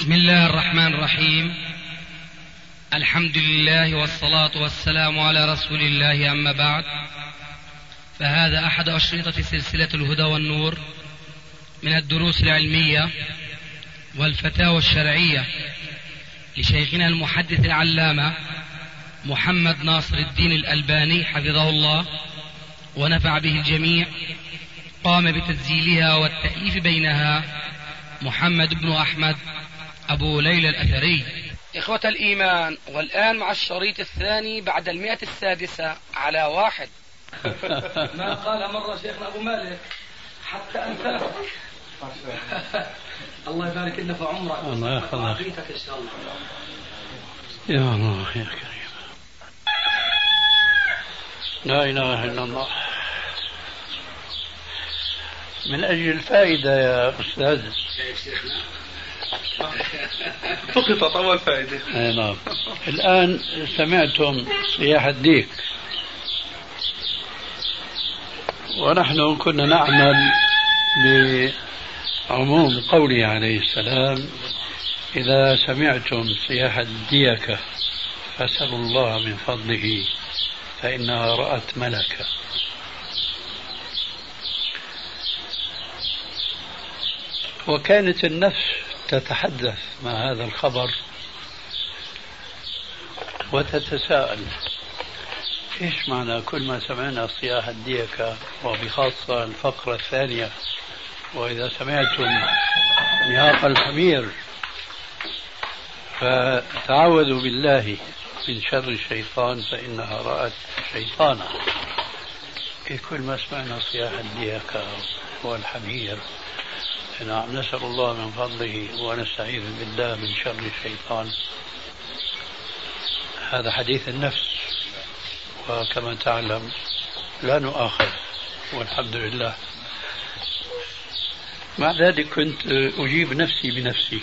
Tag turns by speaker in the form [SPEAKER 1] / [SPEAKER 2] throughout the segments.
[SPEAKER 1] بسم الله الرحمن الرحيم. الحمد لله والصلاة والسلام على رسول الله، أما بعد، فهذا أحد أشرطة سلسلة الهدى والنور من الدروس العلمية والفتاوى الشرعية لشيخنا المحدث العلامة محمد ناصر الدين الألباني حفظه الله ونفع به الجميع. قام بتسجيلها والتأليف بينها محمد بن أحمد أبو ليلى الأثري. إخوة الإيمان، والآن مع الشريط الثاني بعد 106 على 1. ما قال مرة شيخنا أبو مالك حتى أنساه. الله يبارك لنا في عمرك.
[SPEAKER 2] الله يحفظك.
[SPEAKER 1] إن شاء الله.
[SPEAKER 2] يا الله يا كريم. لا إله إلا الله. من أجل الفائدة يا أستاذ.
[SPEAKER 3] سقطت أول فائدة.
[SPEAKER 2] نعم. الآن سمعتم صياح الديك، ونحن كنا نعمل بعموم قوله عليه السلام: إذا سمعتم صياح الديكة فاسألوا الله من فضله فإنها رأت ملكا. وكانت النفس تتحدث مع هذا الخبر وتتساءل: إيش معنى كل ما سمعنا صياح الديكة، وبخاصة الفقرة الثانية: وإذا سمعتم نهاق الحمير فتعوذوا بالله من شر الشيطان فإنها رأت شيطانا. كل ما سمعنا صياح الديكة والحمير نعم نسأل الله من فضله ونستعيذ بالله من شر الشيطان. هذا حديث النفس، وكما تعلم لا نؤاخذ والحمد لله. مع ذلك كنت أجيب نفسي بنفسي: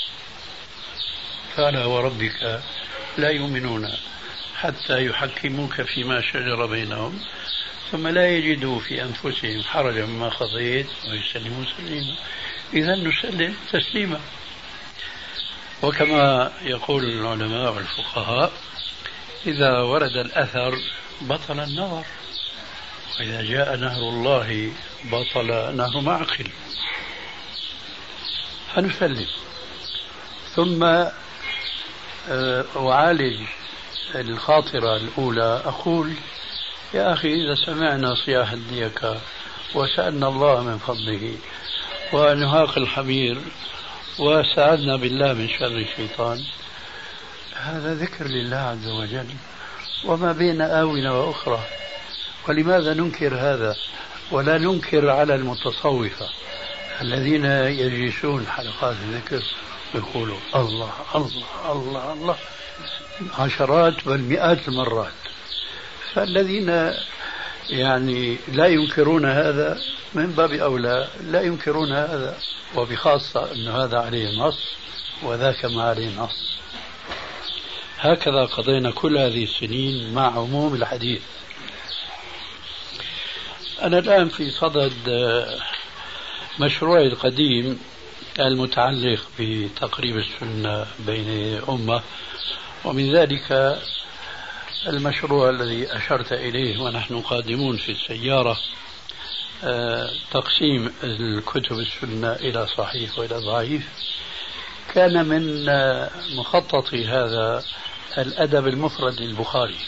[SPEAKER 2] فلا وربك لا يؤمنون حتى يحكموك فيما شجر بينهم ثم لا يجدوا في أنفسهم حرجا مما قضيت ويسلموا تسليما. إذا نسلم تسليما. وكما يقول العلماء والفقهاء: إذا ورد الأثر بطل النظر، وإذا جاء نهر الله بطل نهر معقل. فنسلم. ثم أعالج الخاطرة الأولى، أقول: يا أخي، إذا سمعنا صياح الديكة وسألنا الله من فضله ونهاق الحمير وسألنا بالله من شر الشيطان، هذا ذكر لله عز وجل وما بين آونة وأخرى. ولماذا ننكر هذا ولا ننكر على المتصوفة الذين يجلسون حلقات الذكر يقولوا الله الله الله الله عشرات بل مئات المرات؟ فالذين يعني لا ينكرون هذا من باب أولى لا ينكرون هذا، وبخاصة أن هذا عليه نص وذاك ما عليه نص. هكذا قضينا كل هذه السنين مع عموم الحديث. أنا الآن في صدد مشروعي القديم المتعلق بتقريب السنة بين أمة، ومن ذلك المشروع الذي أشرت إليه ونحن قادمون في السيارة: تقسيم الكتب السنة إلى صحيح وإلى ضعيف. كان من مخطط هذا الأدب المفرد للبخاري،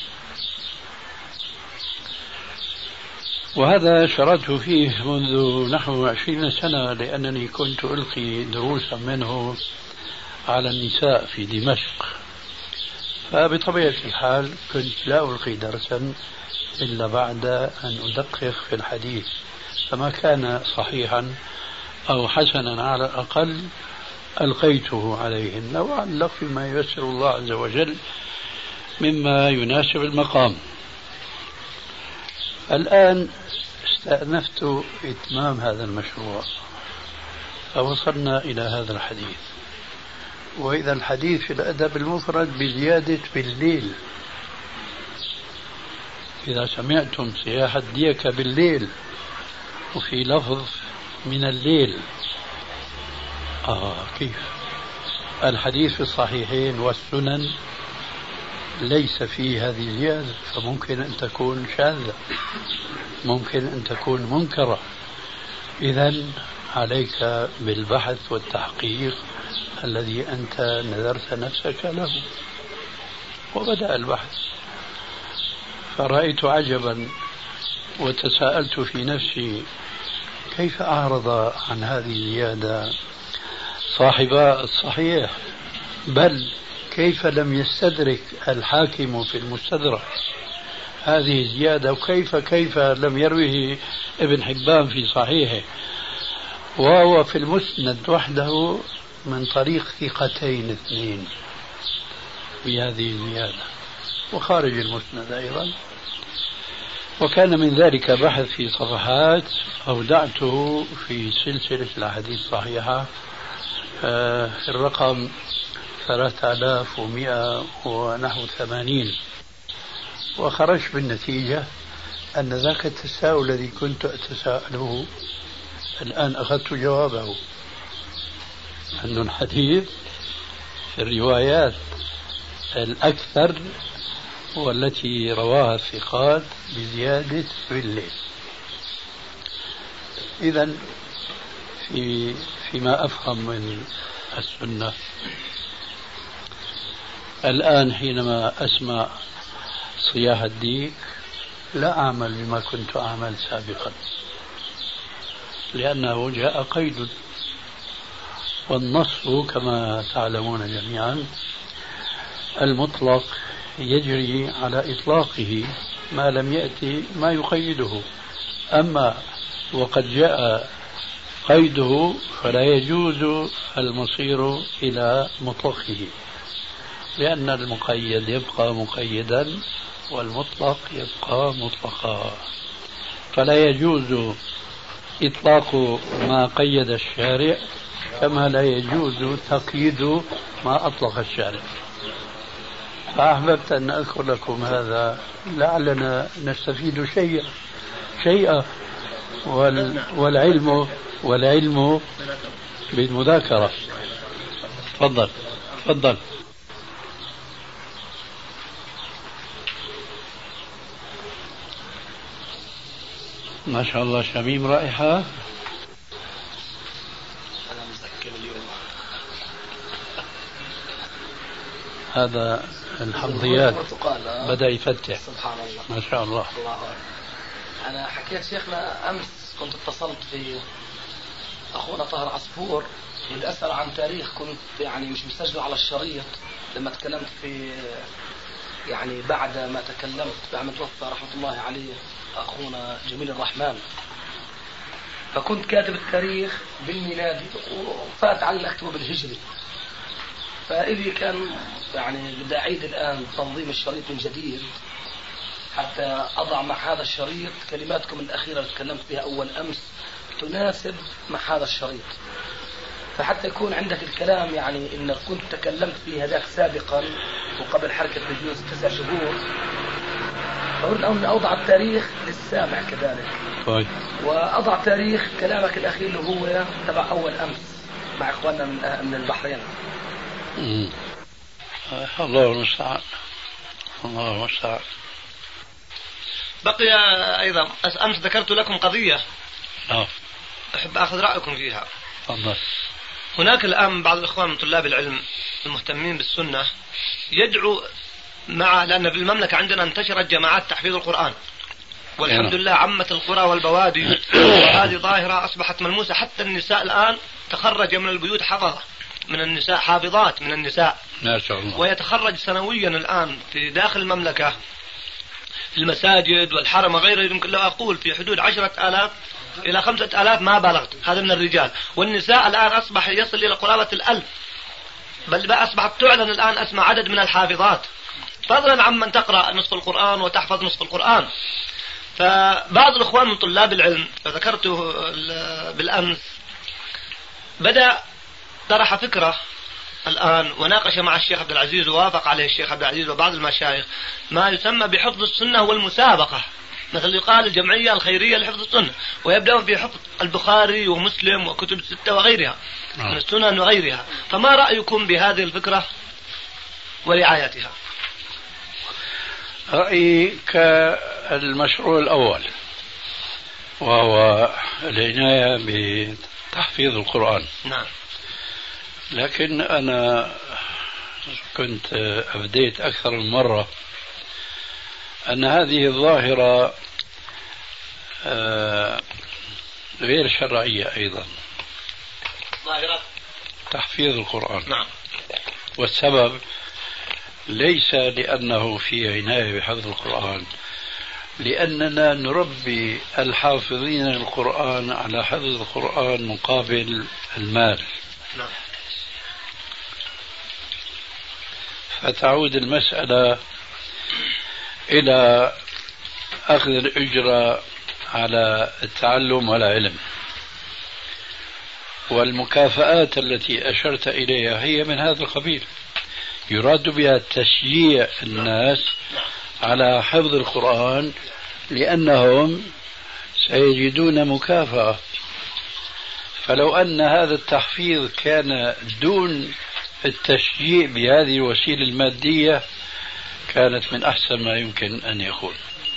[SPEAKER 2] وهذا شرعت فيه منذ نحو 20 سنة، لأنني كنت ألقي دروسا منه على النساء في دمشق. فبطبيعة الحال كنت لا ألقي درسا إلا بعد أن أدقق في الحديث، فما كان صحيحا أو حسنا على الأقل ألقيته عليهن وعلق فيما ييسر الله عز وجل مما يناسب المقام. الآن استأنفت إتمام هذا المشروع، فوصلنا إلى هذا الحديث: وإذا الحديث في الأدب المفرد بزيادة بالليل. إذا سمعتم صياح الديكة بالليل، وفي لفظ من الليل. كيف؟ الحديث في الصحيحين والسنن ليس فيه هذه الزيادة، فممكن أن تكون شاذة، ممكن أن تكون منكرة. إذن عليك بالبحث والتحقيق الذي أنت نذرت نفسك له. وبدأ البحث، فرأيت عجبا وتساءلت في نفسي كيف أعرض عن هذه الزيادة صاحبا الصحيح، بل كيف لم يستدرك الحاكم في المستدرك هذه الزيادة، وكيف لم يروه ابن حبان في صحيحه وهو في المسند وحده من طريق ثقتين اثنين بهذه الزيادة، وخارج المسند أيضا. وكان من ذلك بحث في صفحات أودعته في سلسلة الأحاديث الصحيحة الرقم 3180، وخرجت بالنتيجة أن ذاك التساؤل الذي كنت أتساءله الآن أخذت جوابه، أن الحديث في الروايات الأكثر والتي رواها الثقات بزيادة في الليل. إذن فيما أفهم من السنة الآن حينما أسمع صياح الديك لا أعمل بما كنت أعمل سابقا، لأنه جاء قيد، والنص كما تعلمون جميعا المطلق يجري على إطلاقه ما لم يأتي ما يقيده، أما وقد جاء قيده فلا يجوز المصير إلى مطلقه، لأن المقيد يبقى مقيدا والمطلق يبقى مطلقا، فلا يجوز إطلاق ما قيد الشارع كما لا يجوز تقييد ما أطلق الشارع. فأحببت أن أذكر لكم هذا لعلنا نستفيد شيئا والعلم بالمذاكرة. تفضل. ما شاء الله شميم رائحة.
[SPEAKER 4] أنا مسكر اليوم.
[SPEAKER 2] هذا الحمضيات بدأ يفتح.
[SPEAKER 4] سبحان الله.
[SPEAKER 2] ما شاء الله.
[SPEAKER 4] أنا حكيت شيخنا أمس، كنت اتصلت في أخونا طاهر عصفور بدي أسأل عن تاريخ، كنت يعني مش مسجل على الشريط لما تكلمت في يعني بعد ما تكلمت بعد ما توفى رحمة الله عليه أخونا جميل الرحمن، فكنت كاتب التاريخ بالميلادي وفات علي أكتبه بالهجري، فإذا كان يعني بدي أعيد الآن تنظيم الشريط من جديد حتى أضع مع هذا الشريط كلماتكم الأخيرة اللي تكلمت بها أول أمس تناسب مع هذا الشريط، فحتى يكون عندك الكلام يعني إنك كنت تكلمت فيه هذاك سابقا وقبل حركة بجوز 9 شهور، فأريد أن أوضع التاريخ للسامع كذلك.
[SPEAKER 2] طيب.
[SPEAKER 4] وأضع تاريخ كلامك الأخير اللي هو تبع أول أمس مع إخواننا من البحرين.
[SPEAKER 2] الله المستعان. الله المستعان.
[SPEAKER 5] بقي أيضا أمس ذكرت لكم قضية أحب أخذ رأيكم فيها.
[SPEAKER 2] تفضل.
[SPEAKER 5] هناك الآن بعض الإخوان من طلاب العلم المهتمين بالسنة يدعو لأن في المملكة عندنا انتشرت جماعات تحفيظ القرآن، والحمد لله عمت القرى والبوادي، وهذه ظاهرة أصبحت ملموسة، حتى النساء الآن تخرج من البيوت حفظة من النساء، حافظات من النساء
[SPEAKER 2] ما شاء الله.
[SPEAKER 5] ويتخرج سنويا الآن في داخل المملكة في المساجد والحرم وغيره، يمكن لو أقول في حدود 10,000 إلى 5,000 ما بلغت، هذا من الرجال. والنساء الآن أصبح يصل إلى قرابة 1000، بل أصبحت تعلن الآن أسمى عدد من الحافظات، فضلا عمن تقرأ نصف القرآن وتحفظ نصف القرآن. فبعض الإخوان من طلاب العلم فذكرته بالأمس بدأ طرح فكرة الآن وناقش مع الشيخ عبد العزيز ووافق عليه الشيخ عبد العزيز وبعض المشايخ ما يسمى بحفظ السنة والمسابقة مثل يقال الجمعية الخيرية لحفظ السنة، ويبدأون في حفظ البخاري ومسلم وكتب الستة وغيرها من السنن وغيرها. فما رأيكم بهذه الفكرة ورعايتها؟
[SPEAKER 2] رأيي كالمشروع الأول، وهو العناية بتحفيظ القرآن.
[SPEAKER 5] نعم.
[SPEAKER 2] لكن أنا كنت أبديت أكثر من مرة أن هذه الظاهرة غير شرعية أيضا،
[SPEAKER 5] ظاهرة
[SPEAKER 2] تحفيظ القرآن.
[SPEAKER 5] نعم.
[SPEAKER 2] والسبب ليس لأنه في عناية بحفظ القرآن، لأننا نربي الحافظين القرآن على حفظ القرآن مقابل المال.
[SPEAKER 5] نعم.
[SPEAKER 2] فتعود المسألة إلى أخذ الأجرة على التعلم والعلم، والمكافآت التي أشرت إليها هي من هذا القبيل، يراد بها تشجيع الناس على حفظ القرآن لأنهم سيجدون مكافأة. فلو أن هذا التحفيظ كان دون التشجيع بهذه الوسيلة المادية كانت من أحسن ما يمكن أن يكون.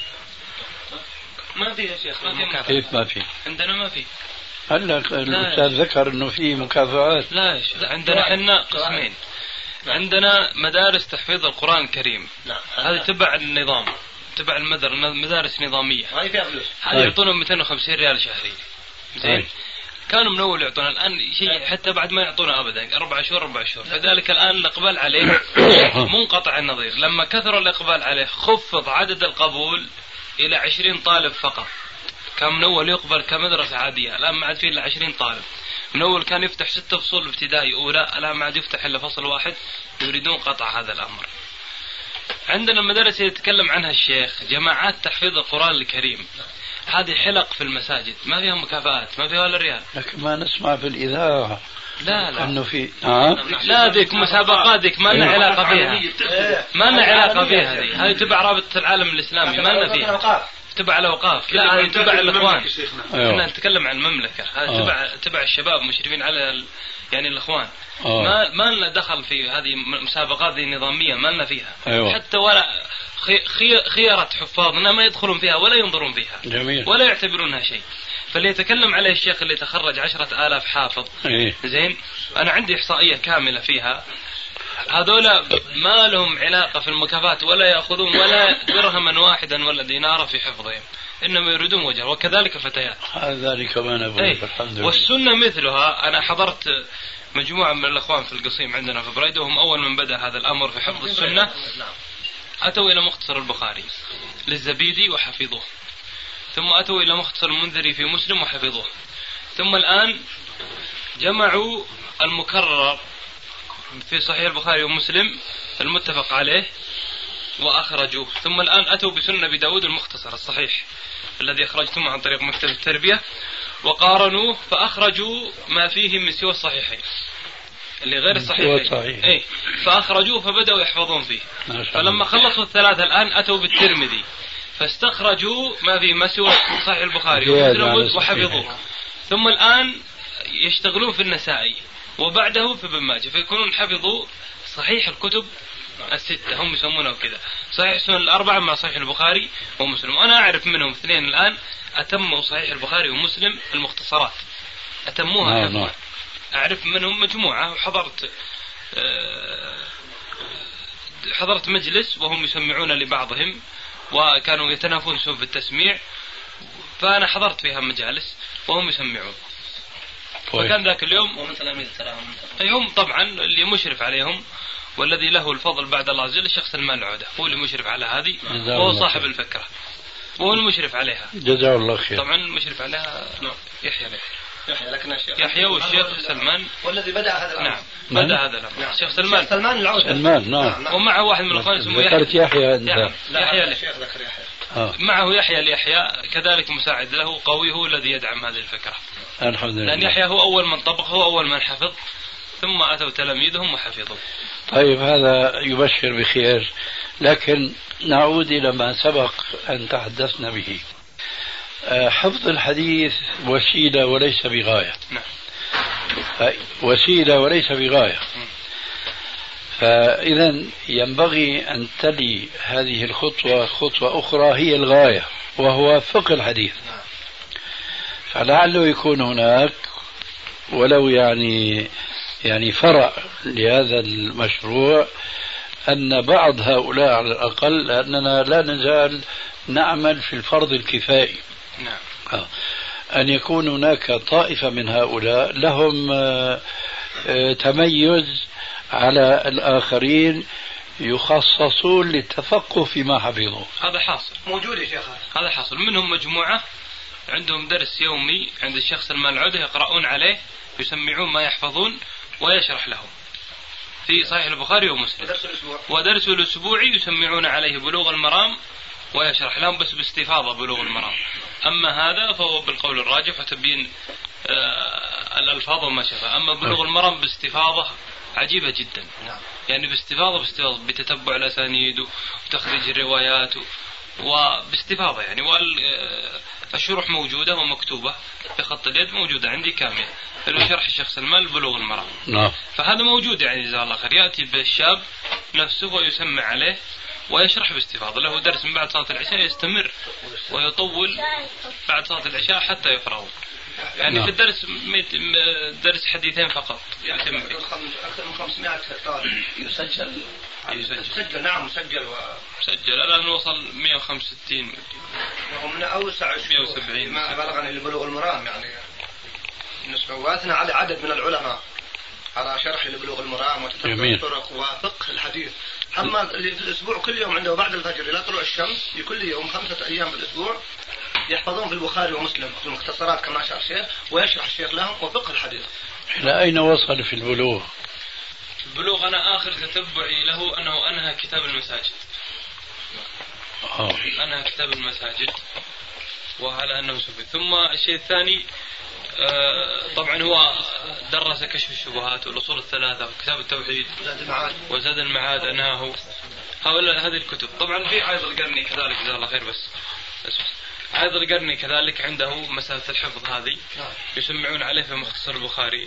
[SPEAKER 5] ما في يا شيخ، ما في مكافأة.
[SPEAKER 2] كيف ما في؟
[SPEAKER 1] عندنا ما في.
[SPEAKER 2] هلا الأستاذ ذكر أنه في مكافآت.
[SPEAKER 1] لا يا شيخ، عندنا حنا قسمين. عندنا مدارس تحفيظ القرآن الكريم، هذه تبع النظام، تبع المدارس نظامية،
[SPEAKER 5] هذه فيها فلوس،
[SPEAKER 1] هذه يعطونهم 250 ريال شهري. زين. كانوا من أول يعطونا، الآن شيء حتى بعد ما يعطونا أبدا 4 شهور 4 شهور. فذلك الآن الإقبال عليه منقطع النظير. لما كثر الإقبال عليه خفض عدد القبول إلى 20 طالب فقط. كان من أول يقبل كمدرسة عادية، الآن ما عاد فيه إلا 20 طالب. من أول كان يفتح 6 فصول ابتدائي أولى، الآن ما عاد يفتح إلا فصل واحد. يريدون قطع هذا الأمر. عندنا المدارس اللي يتكلم عنها الشيخ، جماعات تحفيظ القرآن الكريم، هذه حلق في المساجد، ما فيها مكافآت، ما فيها ولا ريال.
[SPEAKER 2] لكن ما نسمع في الإذاعة
[SPEAKER 1] لا
[SPEAKER 2] أنه في
[SPEAKER 1] لا ذيك مسابقات، ذيك ما لنا علاقة فيها، ما لنا علاقة فيها. هذه تبع رابطة العالم الإسلامي، ما لنا فيها، تبع الأوقاف. لا هذه تبع الإخوان. احنا نتكلم عن المملكة، هذه تبع الشباب مشرفين على يعني الإخوان. ما لنا دخل في هذه المسابقات ذي النظامية، ما لنا فيها. حتى ولا خيارة حفاظنا ما يدخلون فيها ولا ينظرون فيها.
[SPEAKER 2] جميل.
[SPEAKER 1] ولا يعتبرونها شيء. فاللي يتكلم عليه الشيخ اللي تخرج 10,000 حافظ، زين، أنا عندي إحصائية كاملة فيها، هذولا ما لهم علاقة في المكافآت ولا يأخذون ولا درهما واحدا ولا دينارا في حفظهم، إنما يريدون وجه. وكذلك الفتيات.
[SPEAKER 2] ذلك ما نقول. الحمد لله.
[SPEAKER 1] والسنة مثلها. أنا حضرت مجموعة من الأخوان في القصيم عندنا في بريدة، وهم أول من بدأ هذا الأمر في حفظ السنة أتوا إلى مختصر البخاري للزبيدي وحفظوه، ثم أتوا إلى مختصر المنذري في مسلم وحفظوه، ثم الآن جمعوا المكرر في صحيح البخاري ومسلم المتفق عليه وأخرجوه، ثم الآن أتوا بسنة أبي داود المختصر الصحيح الذي أخرجتم عن طريق مكتب التربية، وقارنوه فأخرجوا ما فيه من سوى الصحيحين اللي غير الصحيحين. فأخرجوه فبدأوا يحفظون فيه. فلما خلصوا الثلاثة الآن أتوا بالترمذي فاستخرجوا ما فيه ما سوى صحيح البخاري ومسلم وحفظوه، ثم الآن يشتغلون في النسائي وبعده في ابن ماجه، فيكونون حفظوا صحيح الكتب الستة، هم يسمونه كذا، صحيح السنن الأربعة مع صحيح البخاري ومسلم. وأنا أعرف منهم 2 الآن أتموا صحيح البخاري ومسلم المختصرات، أتموها. أعرف منهم مجموعة، حضرت مجلس وهم يسمعون لبعضهم وكانوا يتنافسون في التسميع، فأنا حضرت فيها مجالس وهم يسمعون. وكان ذاك اليوم ومن تلاميذ هم طبعا اللي مشرف عليهم والذي له الفضل بعد الله عز وجل الشيخ سلمان العودة، هو اللي مشرف على هذه وهو صاحب الفكرة وهو المشرف عليها.
[SPEAKER 2] جزاه الله خير.
[SPEAKER 1] طبعا المشرف عليها يحيى
[SPEAKER 5] لكن
[SPEAKER 1] يحيى والشيخ سلمان
[SPEAKER 5] والذي بدأ هذا الأمر.
[SPEAKER 1] نعم بدأ هذا الأمر الشيخ سلمان
[SPEAKER 5] العودة.
[SPEAKER 2] سلمان نعم.
[SPEAKER 1] ومعه واحد من الأخوان اسمه
[SPEAKER 2] يحيى.
[SPEAKER 1] يحيى الشيخ ذكر معه يحيى كذلك مساعد له قوي، هو الذي يدعم هذه الفكرة.
[SPEAKER 2] الحمد لله.
[SPEAKER 1] لأن يحيى هو أول من طبق، هو أول من حفظ، ثم أتوا تلاميذهم وحفظوا.
[SPEAKER 2] طيب هذا يبشر بخير، لكن نعود إلى ما سبق أن تحدثنا به. حفظ الحديث وسيلة وليس بغاية. وسيلة وليس بغاية. فإذا ينبغي أن تلي هذه الخطوة خطوة أخرى هي الغاية، وهو فقه الحديث. فلعله يكون هناك ولو يعني فرع لهذا المشروع، أن بعض هؤلاء على الأقل، لأننا لا نزال نعمل في الفرض الكفائي، أن يكون هناك طائفة من هؤلاء لهم تميز على الآخرين، يخصصون للتفقه فيما حفظوا.
[SPEAKER 1] هذا حاصل،
[SPEAKER 5] موجود يا شيخ.
[SPEAKER 1] هذا حاصل. منهم مجموعة عندهم درس يومي عند الشخص الملعوده، يقرؤون عليه، يسمعون ما يحفظون ويشرح لهم في صحيح البخاري ومسلم. ودرسه الأسبوعي يسمعون عليه بلوغ المرام ويشرح لهم، بس باستفاضة بلوغ المرام. أما هذا فهو بالقول الراجح وتبين الألفاظ وما شابه. أما بلوغ المرام باستفاضة عجيبة جدا، يعني باستفاضة بتتبع الأسانيد وتخريج الروايات وباستفاضة يعني. والشروح موجودة ومكتوبة بخط اليد، موجودة عندي كاملة في شرح الشخص المال بلوغ المرام. فهذا موجود يعني جزاه الله خير. يأتي بالشاب نفسه ويسمع عليه ويشرح باستفاضة. له درس من بعد صلاة العشاء يستمر ويطول بعد صلاة العشاء حتى يفرغ. يعني في الدرس درس حديثين فقط يتم فيه.
[SPEAKER 5] أكثر من 500 هكتار يسجل. نعم مسجل
[SPEAKER 1] الآن وصل 165
[SPEAKER 5] ومن أوسع
[SPEAKER 1] 170
[SPEAKER 5] ما بلغني لبلوغ المرام يعني بالنسبة. وأثنى على عدد من العلماء على شرح لبلوغ المرام وتتبع الطرق وفقه الحديث. أما في الأسبوع كل يوم عنده بعد الفجر إلى طلوع الشمس في كل يوم 5 أيام في الأسبوع يحفظون في البخاري ومسلم في المختصرات كما شاء الشيخ، ويشرح الشيخ لهم وفقه الحديث.
[SPEAKER 2] إلى أين وصل في البلوغ؟
[SPEAKER 1] البلوغ أنا آخر تتبعي له أنه أنهى كتاب المساجد. أنهى كتاب المساجد وعلى أنه سفي. ثم الشيء الثاني طبعا هو درس كشف الشبهات والأصول الثلاثة وكتاب التوحيد وزاد المعاد أنهاه. هذه الكتب. طبعا في عايض القرني كذلك جزاه الله خير. بس عايض القرني كذلك عنده مسألة الحفظ هذه، يسمعون عليه في مختصر البخاري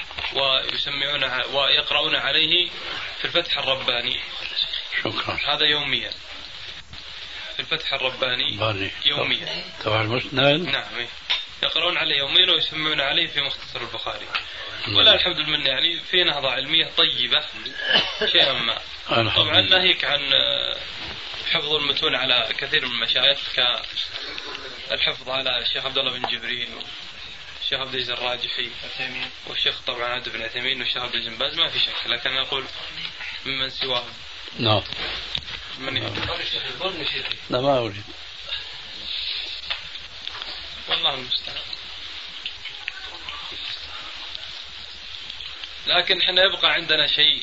[SPEAKER 1] ويقرؤون عليه في الفتح الرباني.
[SPEAKER 2] شكرا.
[SPEAKER 1] هذا يوميا في الفتح الرباني يوميا
[SPEAKER 2] تبع المسند.
[SPEAKER 1] نعم يقرؤون عليه يوميا ويسمعون عليه في مختصر البخاري. ولا الحمد لله يعني في نهضة علمية طيبة شيئا ما. طبعا ناهيك عن حفظ المتون على كثير من المشايخ كالحفظ على الشيخ عبد الله بن جبريل والشيخ عبد العزيز الراجحي والشيخ طبعا عبد بن عثيمين والشيخ عبد العزيز بن باز، ما في شك. لكن أقول ممن سواه.
[SPEAKER 2] نعم. لا ما أريد.
[SPEAKER 1] والله المستعان. لكن احنا يبقى عندنا شيء،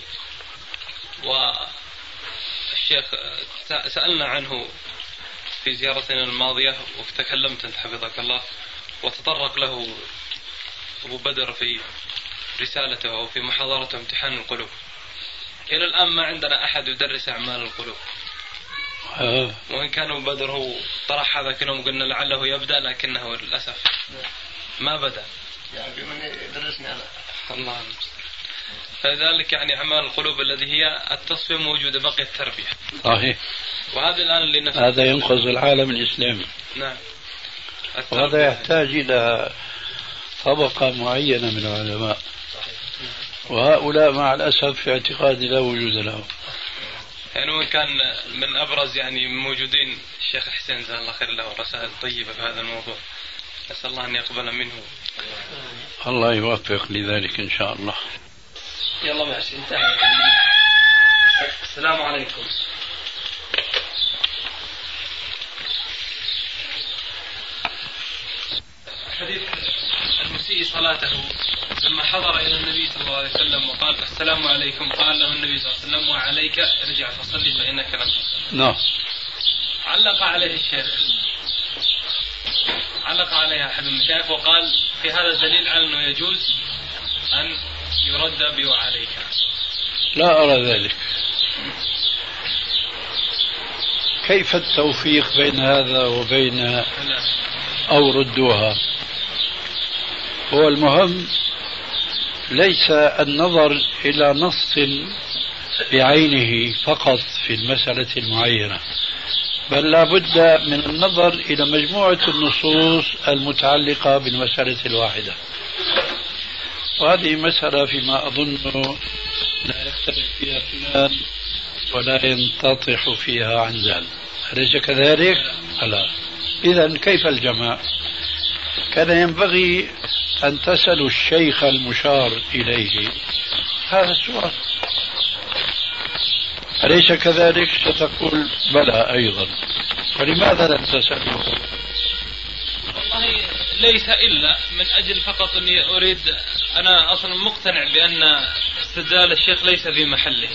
[SPEAKER 1] والشيخ سألنا عنه في زيارتنا الماضية وتكلمت انت حفظك الله، وتطرق له أبو بدر في رسالته أو في محاضرته امتحان القلوب. إلى الآن ما عندنا أحد يدرس أعمال القلوب. وإن كان أبو بدر هو طرح هذا كلام قلنا لعله يبدأ، لكنه للأسف ما بدأ.
[SPEAKER 5] يعني من يدرسني أنا
[SPEAKER 1] الله المستعان. فلذلك يعني أعمال القلوب الذي هي التصفية موجودة، بقي التربية.
[SPEAKER 2] صحيح.
[SPEAKER 1] وهذا الآن اللي
[SPEAKER 2] هذا ينقذ العالم الإسلامي.
[SPEAKER 1] نعم.
[SPEAKER 2] وهذا يحتاج إلى طبقة معينة من العلماء، وهؤلاء مع الأسف في اعتقادي لا وجود لهم.
[SPEAKER 1] يعني وإن كان من أبرز يعني موجودين الشيخ حسين جزاه الله خير له رسائل طيبة في هذا الموضوع، أسأل الله أن يقبل منه.
[SPEAKER 2] الله يوفق لذلك إن شاء الله.
[SPEAKER 4] يلا ماشي انتهى. السلام عليكم.
[SPEAKER 1] حديث المسيء صلاته لما حضر إلى النبي صلى الله عليه وسلم وقال السلام عليكم، قال له النبي صلى الله عليه وسلم وعليك ارجع فصلي فإنك لم تصل.
[SPEAKER 2] نعم.
[SPEAKER 1] علق عليه الشيخ، علق عليها أحد المشايخ وقال في هذا دليل على أنه يجوز أن يرد بوعليك.
[SPEAKER 2] لا أرى ذلك. كيف التوفيق بين هذا وبين أو ردوها؟ هو المهم ليس النظر إلى نص بعينه فقط في المسألة المعينة، بل لا بد من النظر إلى مجموعة النصوص المتعلقة بالمسألة الواحدة. وهذه مسألة فيما أظن لا يختلف فيها اثنان ولا ينتطح فيها عنزان، أليس كذلك؟ لا. إذن كيف الجمع؟ كان ينبغي أن تسألوا الشيخ المشار إليه هذا السؤال، أليس كذلك؟ ستقول بلى أيضا، فلماذا لم تسأله؟
[SPEAKER 6] والله ليس إلا من أجل فقط أني أريد، أنا أصلا مقتنع بأن استدلال الشيخ ليس في محله.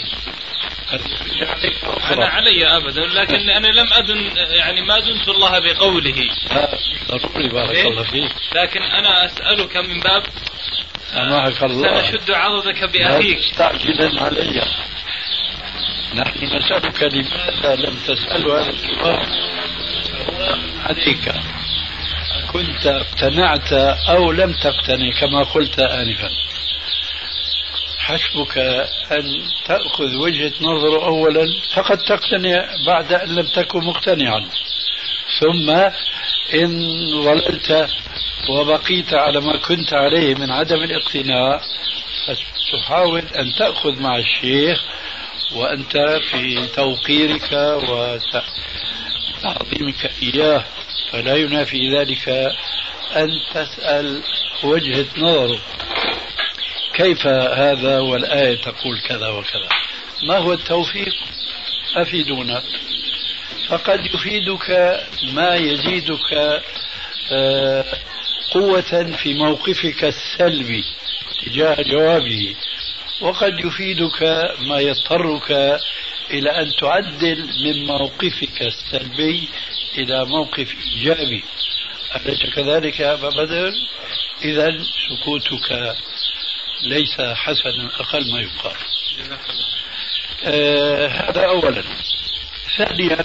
[SPEAKER 6] أنا علي أبدا، لكن أنا لم أدن يعني ما دنت الله بقوله.
[SPEAKER 2] ضروري بارك الله فيك،
[SPEAKER 6] لكن أنا أسألك من باب
[SPEAKER 2] سامحك الله
[SPEAKER 6] سنشد عضدك بأخيك.
[SPEAKER 2] لا تستعجلا علي، نحن نسألك لماذا لم تسأل هذا السؤال عليك، كنت اقتنعت أو لم تقتنع كما قلت آنفا. حسبك أن تأخذ وجهة نظر أولا فقد تقتنع بعد أن لم تكن مقتنعا، ثم إن ظللت وبقيت على ما كنت عليه من عدم الاقتناع فتحاول أن تأخذ مع الشيخ، وأنت في توقيرك وتعظيمك إياه، فلا ينافي ذلك أن تسأل وجهة نظره كيف هذا والآية تقول كذا وكذا، ما هو التوفيق؟ أفيدونا. فقد يفيدك ما يزيدك قوة في موقفك السلبي تجاه جوابه، وقد يفيدك ما يضطرك إلى أن تعدل من موقفك السلبي إلى موقف إيجابي، أليس كذلك يا أبا بدر؟ إذن سكوتك ليس حسنا أقل ما يقال. هذا أولا. ثانيا،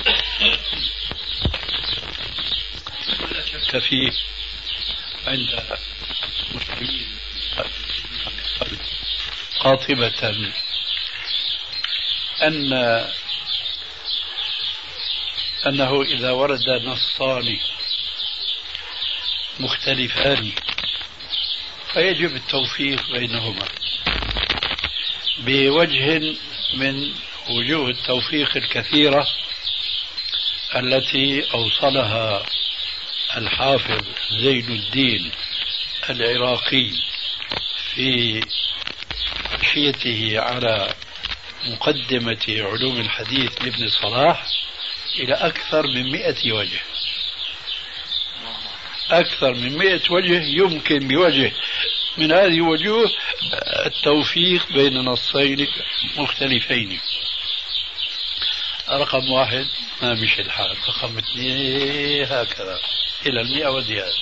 [SPEAKER 2] لا شك فيه عند المسلمين قاطبة أنه إذا ورد نصان مختلفان فيجب التوفيق بينهما بوجه من وجوه التوفيق الكثيرة التي أوصلها الحافظ زين الدين العراقي في حاشيته على مقدمة علوم الحديث لابن صلاح إلى أكثر من 100 وجه، أكثر من 100 وجه يمكن بوجه من هذه الوجوه التوفيق بين نصين مختلفين. رقم 1 ما مشي الحال، رقم 2 هكذا إلى 100 وزيادة.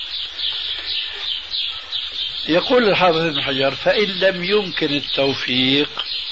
[SPEAKER 2] يقول الحافظ ابن حجر: فإن لم يمكن التوفيق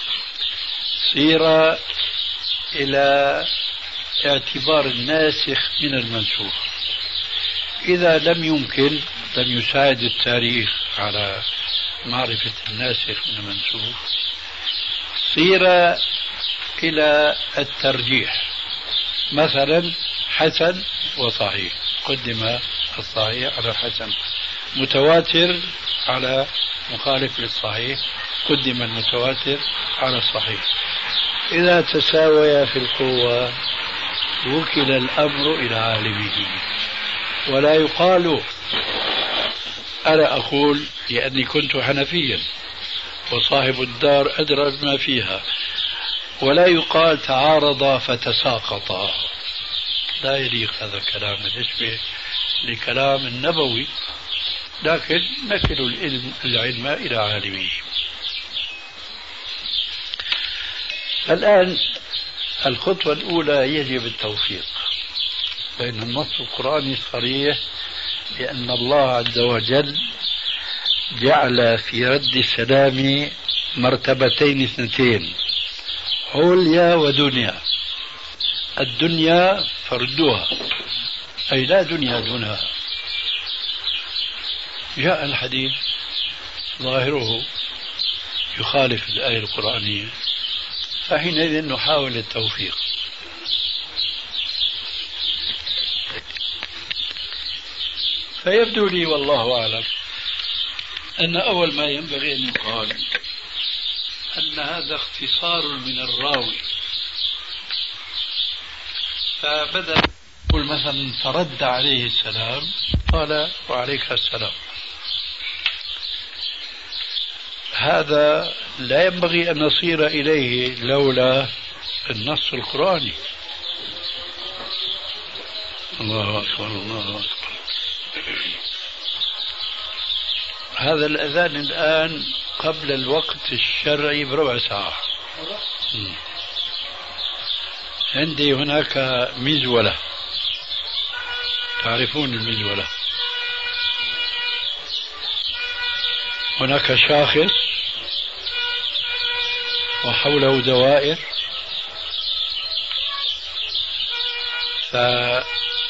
[SPEAKER 2] صير إلى اعتبار الناسخ من المنسوخ. إذا لم يمكن، لم يساعد التاريخ على معرفة الناسخ من المنسوخ، صير إلى الترجيح. مثلا حسن وصحيح، قدم الصحيح على الحسن، متواتر على مخالف للصحيح، قدم المتواتر على الصحيح. إذا تساويا في القوة وكل الأمر إلى عالمه، ولا يقال أنا أقول لأني كنت حنفيا وصاحب الدار أدرى بما فيها، ولا يقال تعارضا فتساقطا، لا يليق هذا الكلام، بالنسبة لكلام النبوي، لكن نكل العلم إلى عالمه. الآن الخطوة الأولى يجب التوفيق بين النص القرآني الصريح بأن الله عز وجل جعل في رد السلام مرتبتين اثنتين، عليا ودنيا. الدنيا فردوها، أي لا دنيا دونها. جاء الحديث ظاهره يخالف الآية القرآنية، فحينئذ نحاول التوفيق. فيبدو لي والله أعلم أن أول ما ينبغي أن يقال أن هذا اختصار من الراوي، فبدأ يقول مثلا فرد عليه السلام قال وعليك السلام. هذا لا ينبغي أن نصير إليه لولا النص القرآني. الله أكبر الله أكبر. هذا الأذان الآن قبل الوقت الشرعي بربع ساعة. عندي هناك مزولة، تعرفون المزولة؟ هناك شاخص وحوله دوائر، فهذا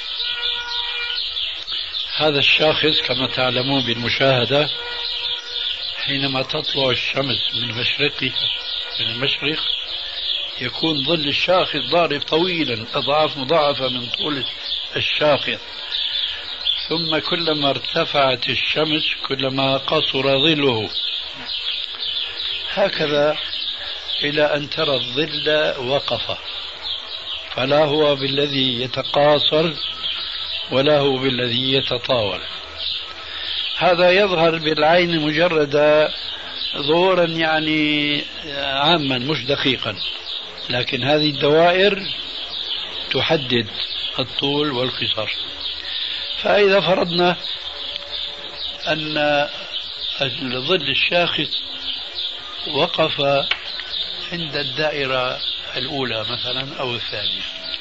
[SPEAKER 2] الشاخص كما تعلمون بالمشاهدة حينما تطلع الشمس من المشرق يكون ظل الشاخص ضارب طويلا أضعاف مضاعفة من طول الشاخص، ثم كلما ارتفعت الشمس كلما قصر ظله، هكذا إلى أن ترى الظل وقف، فلا هو بالذي يتقاصر ولا هو بالذي يتطاول. هذا يظهر بالعين مجرد ظهورا يعني عاما مش دقيقا، لكن هذه الدوائر تحدد الطول والقصر. فإذا فرضنا أن الظل الشاخص وقف عند الدائرة الأولى مثلا أو الثانية،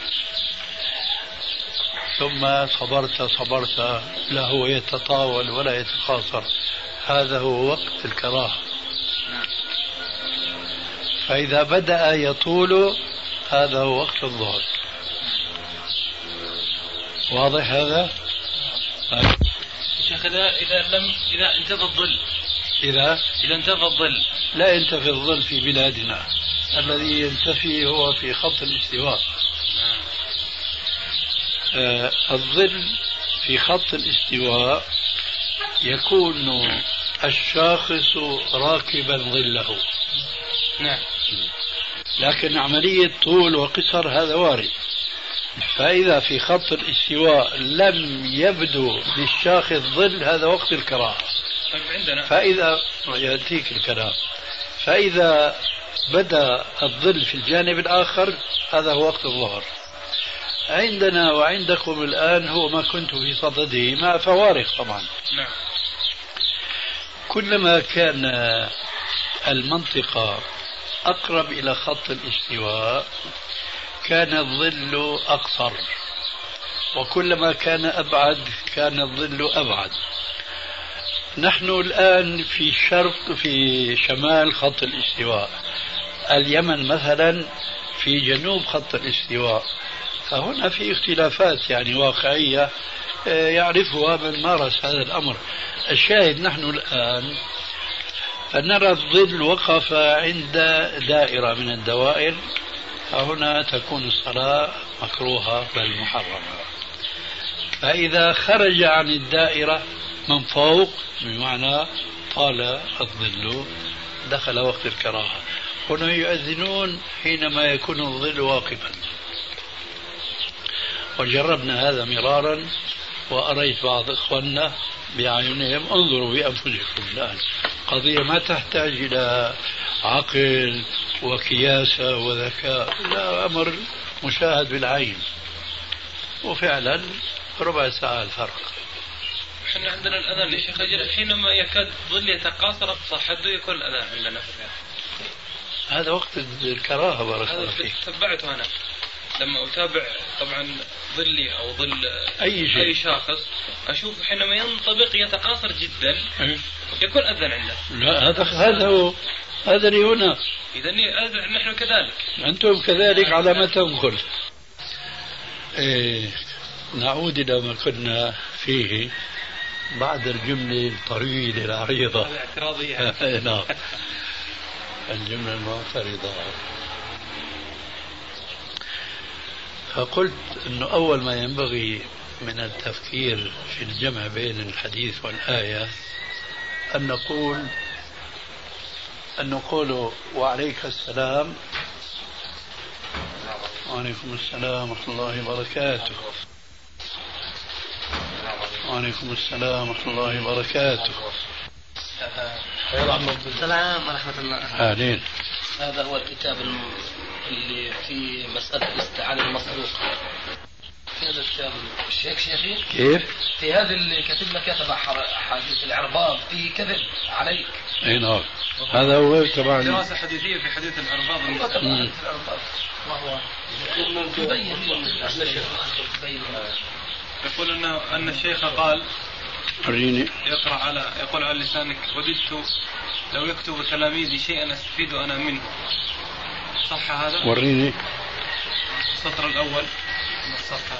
[SPEAKER 2] ثم صبرت لا هو يتطاول ولا يتقاصر، هذا هو وقت الكراهة. فإذا بدأ يطول هذا هو وقت الظهر. واضح هذا؟
[SPEAKER 6] شيخ إذا انتفى الظل، إذا انتفى الظل،
[SPEAKER 2] لا ينتفي الظل في بلادنا، الذي ينتفي هو في خط الاستواء. الظل في خط الاستواء يكون الشاخص راكبا ظله.
[SPEAKER 6] نعم.
[SPEAKER 2] لكن عملية طول وقصر هذا وارد. فإذا في خط الاستواء لم يبدو للشاخص ظل هذا وقت الكراهة. فإذا يأتيك الكلام، فإذا بدأ الظل في الجانب الآخر هذا هو وقت الظهر. عندنا وعندكم الآن هو ما كنت في صدده مع فوارق طبعا.
[SPEAKER 6] نعم.
[SPEAKER 2] كلما كان المنطقة أقرب إلى خط الاستواء كان الظل أقصر، وكلما كان أبعد كان الظل أبعد. نحن الآن في شمال خط الاستواء، اليمن مثلا في جنوب خط الاستواء، فهنا في اختلافات يعني واقعية يعرفها من مارس هذا الأمر. الشاهد نحن الآن فنرى الظل وقف عند دائرة من الدوائر، فهنا تكون الصلاة مكروهة بل محرمة. فإذا خرج عن الدائرة من فوق بمعنى طال الظل دخل وقت الكراهة. هنا يؤذنون حينما يكون الظل واقفا، وجربنا هذا مرارا، وأريت بعض إخواننا بأعينهم انظروا بأنفسكم الآن. قضية ما تحتاج إلى عقل وكياسة وذكاء، لا، أمر مشاهد بالعين، وفعلا ربع ساعة الفرق.
[SPEAKER 6] احنا عندنا الأذان يا شيخ أجل حينما يكاد الظل يتقاصر أقصى حده يكون الأذان عندنا.
[SPEAKER 2] هذا وقت الكراهة بارك الله فيك.
[SPEAKER 6] تبعته أنا لما أتابع طبعا ظلي أو ظل
[SPEAKER 2] أي
[SPEAKER 6] شخص أشوف حينما ينطبق يتقاصر جدا يكون أذن عنده.
[SPEAKER 2] لا هذا هو، هذا اللي هنا.
[SPEAKER 6] إذا نحن كذلك.
[SPEAKER 2] أنتم كذلك على ما تنقل. نعود إلى ما كنا فيه بعد الجملة الطويلة العريضة.
[SPEAKER 6] الاعتراضية.
[SPEAKER 2] نعم، الجملة المعترضة. فقلت أنه أول ما ينبغي من التفكير في الجمع بين الحديث والآية أن نقول وعليك السلام وعليكم السلام ورحمة الله وبركاته. وعليكم السلام ورحمة الله وبركاته.
[SPEAKER 4] السلام ورحمة الله.
[SPEAKER 2] أهلين.
[SPEAKER 4] هذا هو الكتاب اللي في مسألة الاستعانة المصروف. في هذا الكتاب الشيخ شيخي
[SPEAKER 2] كيف؟
[SPEAKER 4] في هذا اللي كتب لك تبع حديث العرباض في كذب عليك.
[SPEAKER 2] اي نعم، هذا هو تبع
[SPEAKER 6] دراسة حديثية في حديث العرباض.
[SPEAKER 4] وهو يبين
[SPEAKER 6] يقول أن الشيخ قال
[SPEAKER 2] وريني.
[SPEAKER 6] يقول على لسانك: وددت لو يكتب تلاميذي شيئا استفيد أنا منه. صح هذا؟
[SPEAKER 2] وريني
[SPEAKER 6] السطر الأول من الصفحة.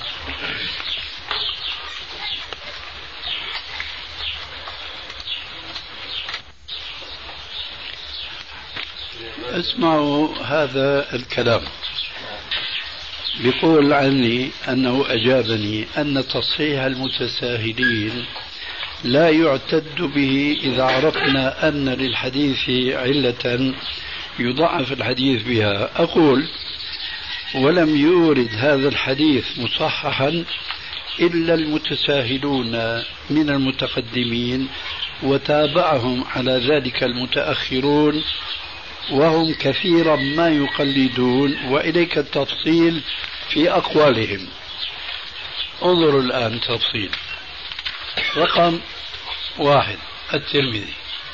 [SPEAKER 2] اسمعوا هذا الكلام. بيقول عني أنه أجابني أن تصحيح المتساهلين لا يعتد به إذا عرفنا أن للحديث علة يضعف الحديث بها. أقول: ولم يورد هذا الحديث مصححا إلا المتساهلون من المتقدمين، وتابعهم على ذلك المتأخرون، وهم كثيرا ما يقلدون، وإليك التفصيل في أقوالهم. انظروا الآن تفصيل. رقم 1 الترمذي.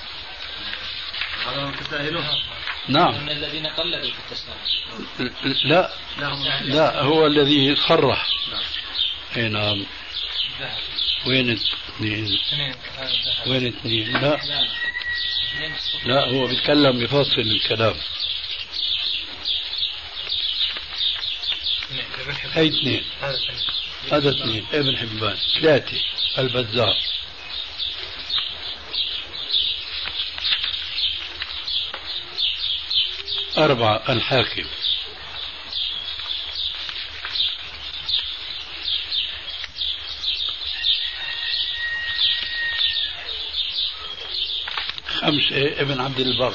[SPEAKER 2] نعم.
[SPEAKER 4] من الذين قلدوا في التساهل.
[SPEAKER 2] لا هو الذي صرح. اي نعم. وين اثنين؟ لا هو بيتكلم بفصل الكلام. هي 2. هذا 2 ابن حبان. 3 البزار. 4 الحاكم. 5 ابن عبد البر.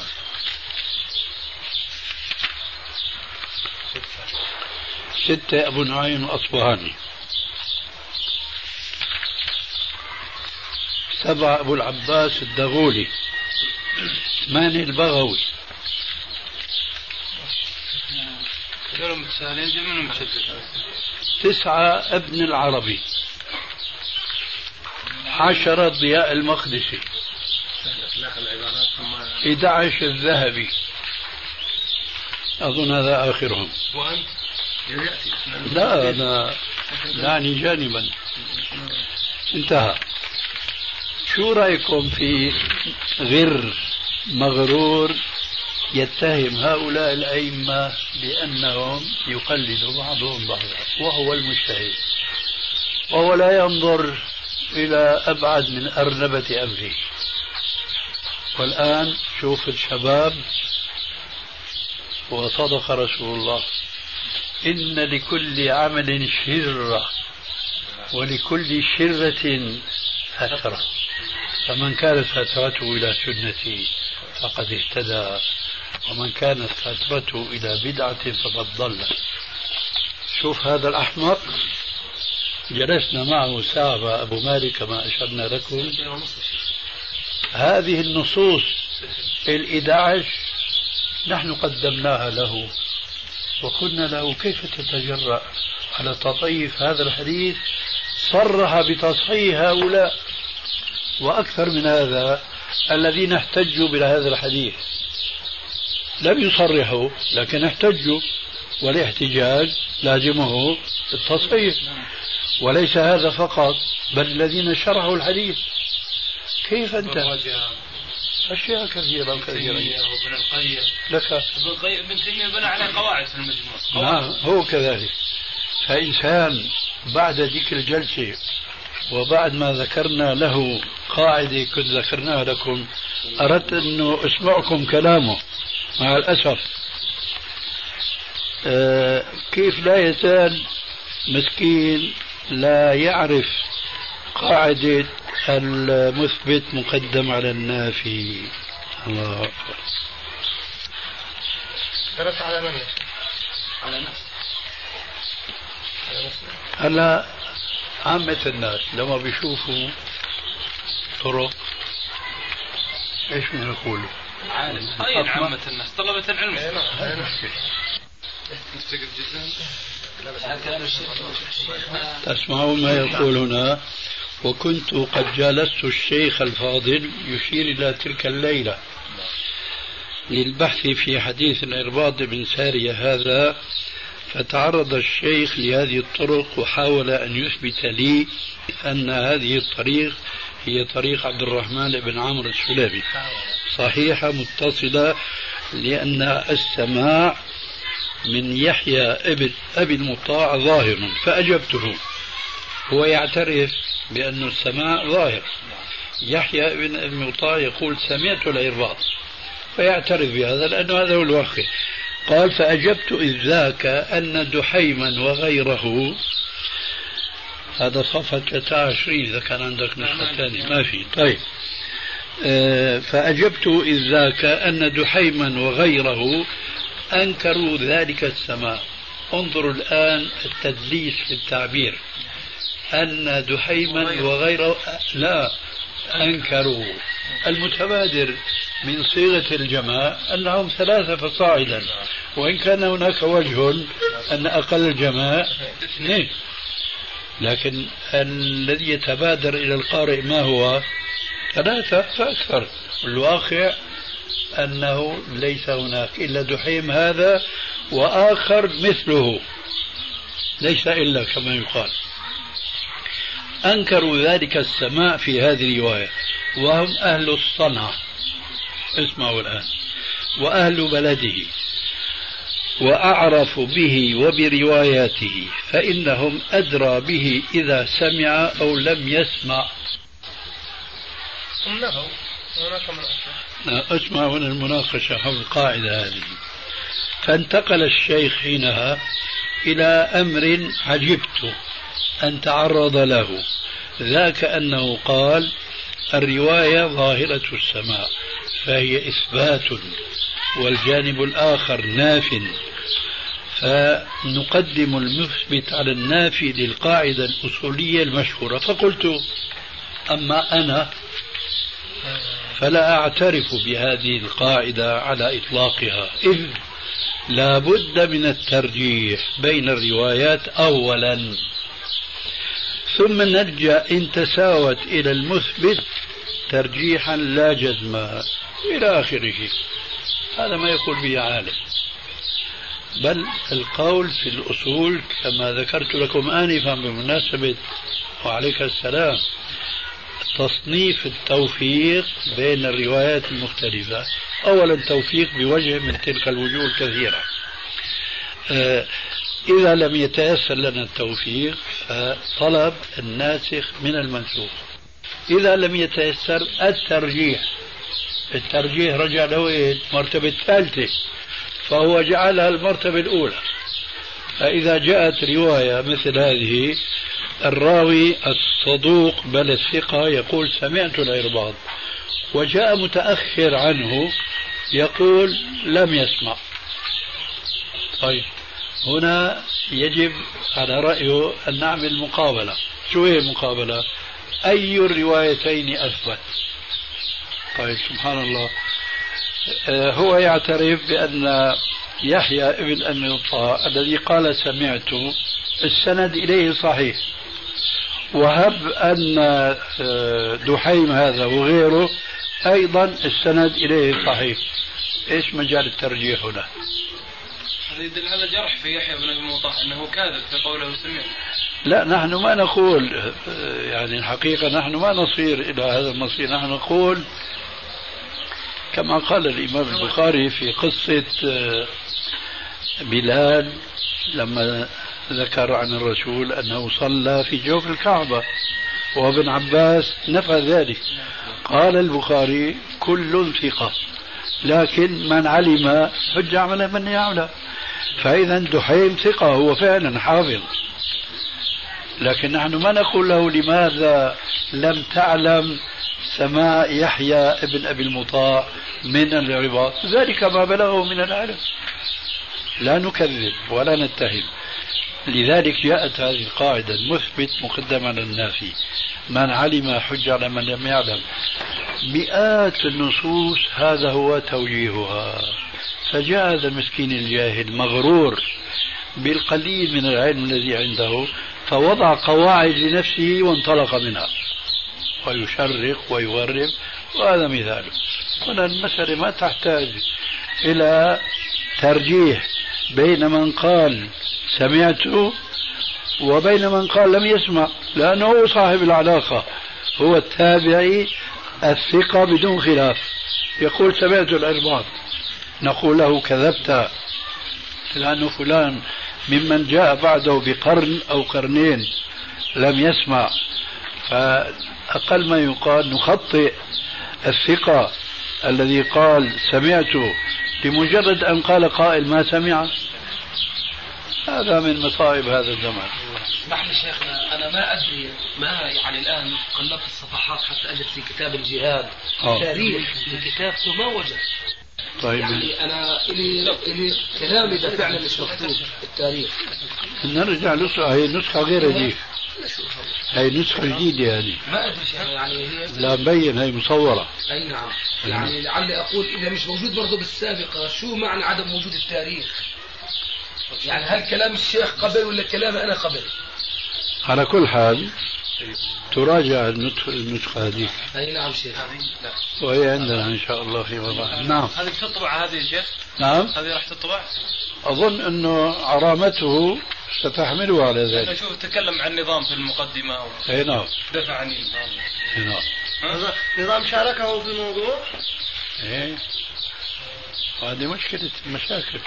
[SPEAKER 2] 6 أبو نعيم الأصبهاني. 7 أبو العباس الدغولي. 8 البغوي. 9 ابن العربي. 10 ضياء المقدسي. 11 الذهبي. أظن هذا آخرهم. لا أنا دعني جانبا. انتهى. شو رأيكم في غر مغرور يتهم هؤلاء الأئمة بأنهم يقلدوا بعضهم بعضا وهو المجتهد، وهو لا ينظر إلى أبعد من أرنبة أمره؟ والآن شوف الشباب، وصدق رسول الله: إن لكل عمل شرة ولكل شرة فترة، فمن كانت فترته إلى سنتي فقد اهتدى، ومن كانت فترته إلى بدعة فقد ضل. شوف هذا الأحمق، جلسنا معه ساعة أبو مالك كما أشرنا لكم. هذه النصوص 11 نحن قدمناها له، وقلنا له: كيف تتجرأ على تضعيف هذا الحديث؟ صرح بتصحيح هؤلاء. وأكثر من هذا، الذين احتجوا بهذا الحديث لم يصرحوا لكن احتجوا، والاحتجاج لازمه التصحيح. وليس هذا فقط، بل الذين شرحوا الحديث. كيف أنت؟ أشياء كثيرة
[SPEAKER 6] وابن القيم
[SPEAKER 2] لك.
[SPEAKER 6] ابن تيمية بنى على قواعد في المجموع.
[SPEAKER 2] نعم هو كذلك. فإنسان بعد ذيك الجلسة وبعد ما ذكرنا له قاعدة كنت ذكرناها لكم، أردت أنه أسمعكم كلامه. مع الأسف كيف لا يزال مسكين لا يعرف قاعدة المثبت مقدم على النافي. الله أكبر.
[SPEAKER 5] درس على من؟
[SPEAKER 4] على نفسه.
[SPEAKER 2] هلا عامة الناس لما بيشوفوا طرق ايش بدهم يقولوا؟
[SPEAKER 6] أين عامة الناس؟ طلبة العلم.
[SPEAKER 2] تسمعون ما يقول هنا؟ وكنت قد جالست الشيخ الفاضل يشير إلى تلك الليلة للبحث في حديث الإرباض بن سارية هذا، فتعرض الشيخ لهذه الطرق وحاول أن يثبت لي أن هذه الطريق هي طريق عبد الرحمن بن عمرو السلمي صحيحة متصلة، لأن السماع من يحيى ابن أبي المطاع ظاهر. فأجبته، هو يعترف بأن السماع ظاهر. يحيى ابن أبي المطاع يقول سمعت الإرباض، فيعترف بهذا لأنه هذا هو الواقع. قال فأجبت إذ ذاك أن دحيما وغيره، هذا صفحة 23 إذا كان عندك نسخة ثانية ما في. طيب فأجبت إذ ذاك أن دحيما وغيره أنكروا ذلك السماع. انظروا الآن التدليس في التعبير، أن دحيما وغيره لا أنكروا. المتبادر من صيغة الجماع أنهم ثلاثة فصاعدا، وإن كان هناك وجه أن أقل الجماع اثنين، لكن الذي يتبادر إلى القارئ ما هو؟ ثلاثة فأكثر. الواقع أنه ليس هناك إلا دحيم هذا وآخر مثله، ليس إلا كما يقال. أنكروا ذلك السماع في هذه الرواية، وهم أهل الصنعة، اسمعوا الآن، وأهل بلده، وأعرف به وبرواياته، فإنهم أدرى به إذا سمع أو لم يسمع. اسمع هنا المناقشة حول القاعدة هذه. فانتقل الشيخ حينها إلى أمر عجبت أن تعرض له، ذاك أنه قال الرواية ظاهرة السماع فهي إثبات والجانب الآخر ناف، فنقدم المثبت على النافي للقاعدة الأصولية المشهورة. فقلت أما أنا فلا أعترف بهذه القاعدة على إطلاقها، إذ لا بد من الترجيح بين الروايات أولا، ثم نرجع إن تساوت إلى المثبت ترجيحا لا جزما إلى آخره. هذا ما يقول به عالم، بل القول في الأصول كما ذكرت لكم آنفا بمناسبة وعليك السلام تصنيف التوفيق بين الروايات المختلفة. أولا توفيق بوجه من تلك الوجوه الكثيرة، إذا لم يتيسر لنا التوفيق فطلب الناسخ من المنسوخ، إذا لم يتيسر الترجيح. الترجيح رجع له المرتبة الثالثة، فهو جعلها المرتبة الأولى. فإذا جاءت رواية مثل هذه الراوي الصدوق بل الثقة يقول سمعت الإرباض، وجاء متأخر عنه يقول لم يسمع، طيب هنا يجب على رأيه أن نعمل مقابلة. شو هي المقابلة؟ أي الروايتين أثبت؟ طيب سبحان الله، هو يعترف بأن يحيى ابن أبي الطاء الذي قال سمعت السند إليه صحيح، وهب أن دحيم هذا وغيره أيضا السند إليه صحيح. إيش مجال الترجيح هنا؟
[SPEAKER 6] هذا يدل على جرح في يحيى بن أبي المطاع أنه كاذب في قوله سمعت.
[SPEAKER 2] لا نحن ما نقول، يعني الحقيقة نحن ما نصير إلى هذا المصير. نحن نقول كما قال الإمام البخاري في قصة بلال لما ذكر عن الرسول أنه صلى في جوف الكعبة، وابن عباس نفى ذلك. قال البخاري كل ثقة، لكن من علم حج على من يعلم. فإذا دحيم ثقة، هو فعلا حافظ، لكن نحن ما نقول له لماذا لم تعلم سماع يحيى ابن أبي المطاع من الرباط، ذلك ما بلغه من العلم. لا نكذب ولا نتهم. لذلك جاءت هذه القاعدة المثبت مقدما على النافي، من علم حج على من لم يعلم. مئات النصوص هذا هو توجيهها. فجاء هذا المسكين الجاهل مغرور بالقليل من العلم الذي عنده، فوضع قواعد لنفسه وانطلق منها ويشرق ويغرب، وهذا مثاله. هنا المسألة ما تحتاج إلى ترجيح بين من قال سمعت وبين من قال لم يسمع، لأنه صاحب العلاقة، هو التابعي الثقة بدون خلاف. يقول سمعت الأربعة، نقول له كذبت، لأنه فلان ممن جاء بعده بقرن أو قرنين لم يسمع. فأقل ما يقال نخطئ الثقة الذي قال سمعت لمجرد أن قال قائل ما سمع. هذا من مصائب هذا الزمان.
[SPEAKER 4] اسمح لي شيخنا، أنا ما أدري، ما يعني الآن قلبت الصفحات حتى أجد في كتاب الجهاد تاريخ لكتابته ما وجد.
[SPEAKER 2] طيب
[SPEAKER 4] يعني أنا إلي كلامي ده فعلا مش مكتوب التاريخ.
[SPEAKER 2] نرجع نسخة، هي نسخة غير هذه، هي نسخة جديدة يعني.
[SPEAKER 4] ما أدري شيخنا، يعني هي
[SPEAKER 2] لا مبين، هي مصورة.
[SPEAKER 4] أي نعم. يعني لعلي أقول إذا مش موجود برضه بالسابقة، شو معنى عدم وجود التاريخ؟ يعني هل كلام الشيخ قبل ولا كلامي أنا قبل؟
[SPEAKER 2] على كل حال تراجع النسخة هذه.
[SPEAKER 4] أي نعم شيخ.
[SPEAKER 2] وهي عندنا إن شاء الله في وضعها. نعم.
[SPEAKER 6] هذه تطبع هذه الشيخ؟
[SPEAKER 2] نعم.
[SPEAKER 6] هذه راح تطبع؟
[SPEAKER 2] أظن أنه عرامته ستحمله على ذلك.
[SPEAKER 6] أنا شوف تكلم عن النظام في المقدمة.
[SPEAKER 2] أي نعم.
[SPEAKER 6] دفع عن النظام.
[SPEAKER 2] أي نعم.
[SPEAKER 5] هذا نظام شاركه في الموضوع.
[SPEAKER 2] إيه. هذه مشكلة المشاكل.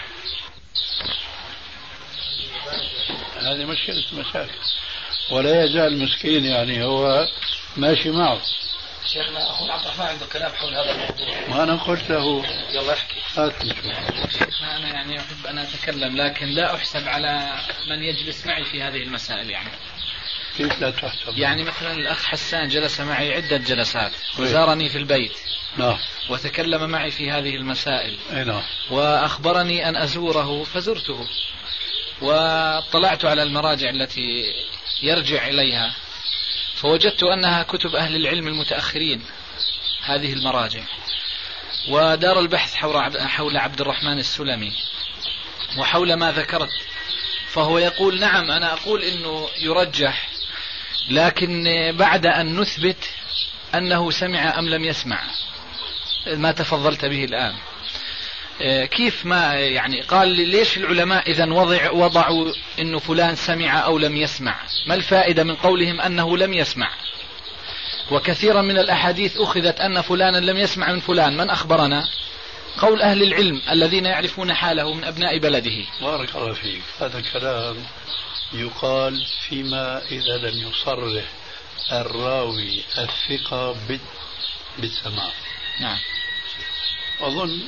[SPEAKER 2] هذه مشكلة المشاكل، ولا يزال مسكين يعني هو ماشي معه.
[SPEAKER 4] شيخنا أخونا عبد الرحمن عنده كلام حول هذا الموضوع.
[SPEAKER 2] ما أنا قلت له
[SPEAKER 4] يلا احكي.
[SPEAKER 7] شيخنا أنا يعني أحب أن أتكلم، لكن لا أحسب على من يجلس معي في هذه المسائل. يعني
[SPEAKER 2] كيف لا تحسب؟
[SPEAKER 7] يعني مثلا الأخ حسان جلس معي عدة جلسات وزارني في البيت.
[SPEAKER 2] نعم.
[SPEAKER 7] وتكلم معي في هذه المسائل.
[SPEAKER 2] أي نعم.
[SPEAKER 7] وأخبرني أن أزوره فزرته، واطلعت على المراجع التي يرجع إليها، فوجدت أنها كتب أهل العلم المتأخرين هذه المراجع، ودار البحث حول عبد الرحمن السلمي وحول ما ذكرت. فهو يقول نعم، أنا أقول إنه يرجح، لكن بعد أن نثبت أنه سمع أم لم يسمع، ما تفضلت به الآن. كيف ما يعني قال ليش العلماء إذن وضعوا إنه فلان سمع أو لم يسمع؟ ما الفائدة من قولهم أنه لم يسمع؟ وكثيرا من الأحاديث أخذت أن فلانا لم يسمع من فلان. من أخبرنا؟ قول أهل العلم الذين يعرفون حاله من أبناء بلده.
[SPEAKER 2] بارك الله فيك. هذا الكلام يقال فيما إذا لم يصرح الراوي الثقة بالسماع.
[SPEAKER 7] نعم.
[SPEAKER 2] أظن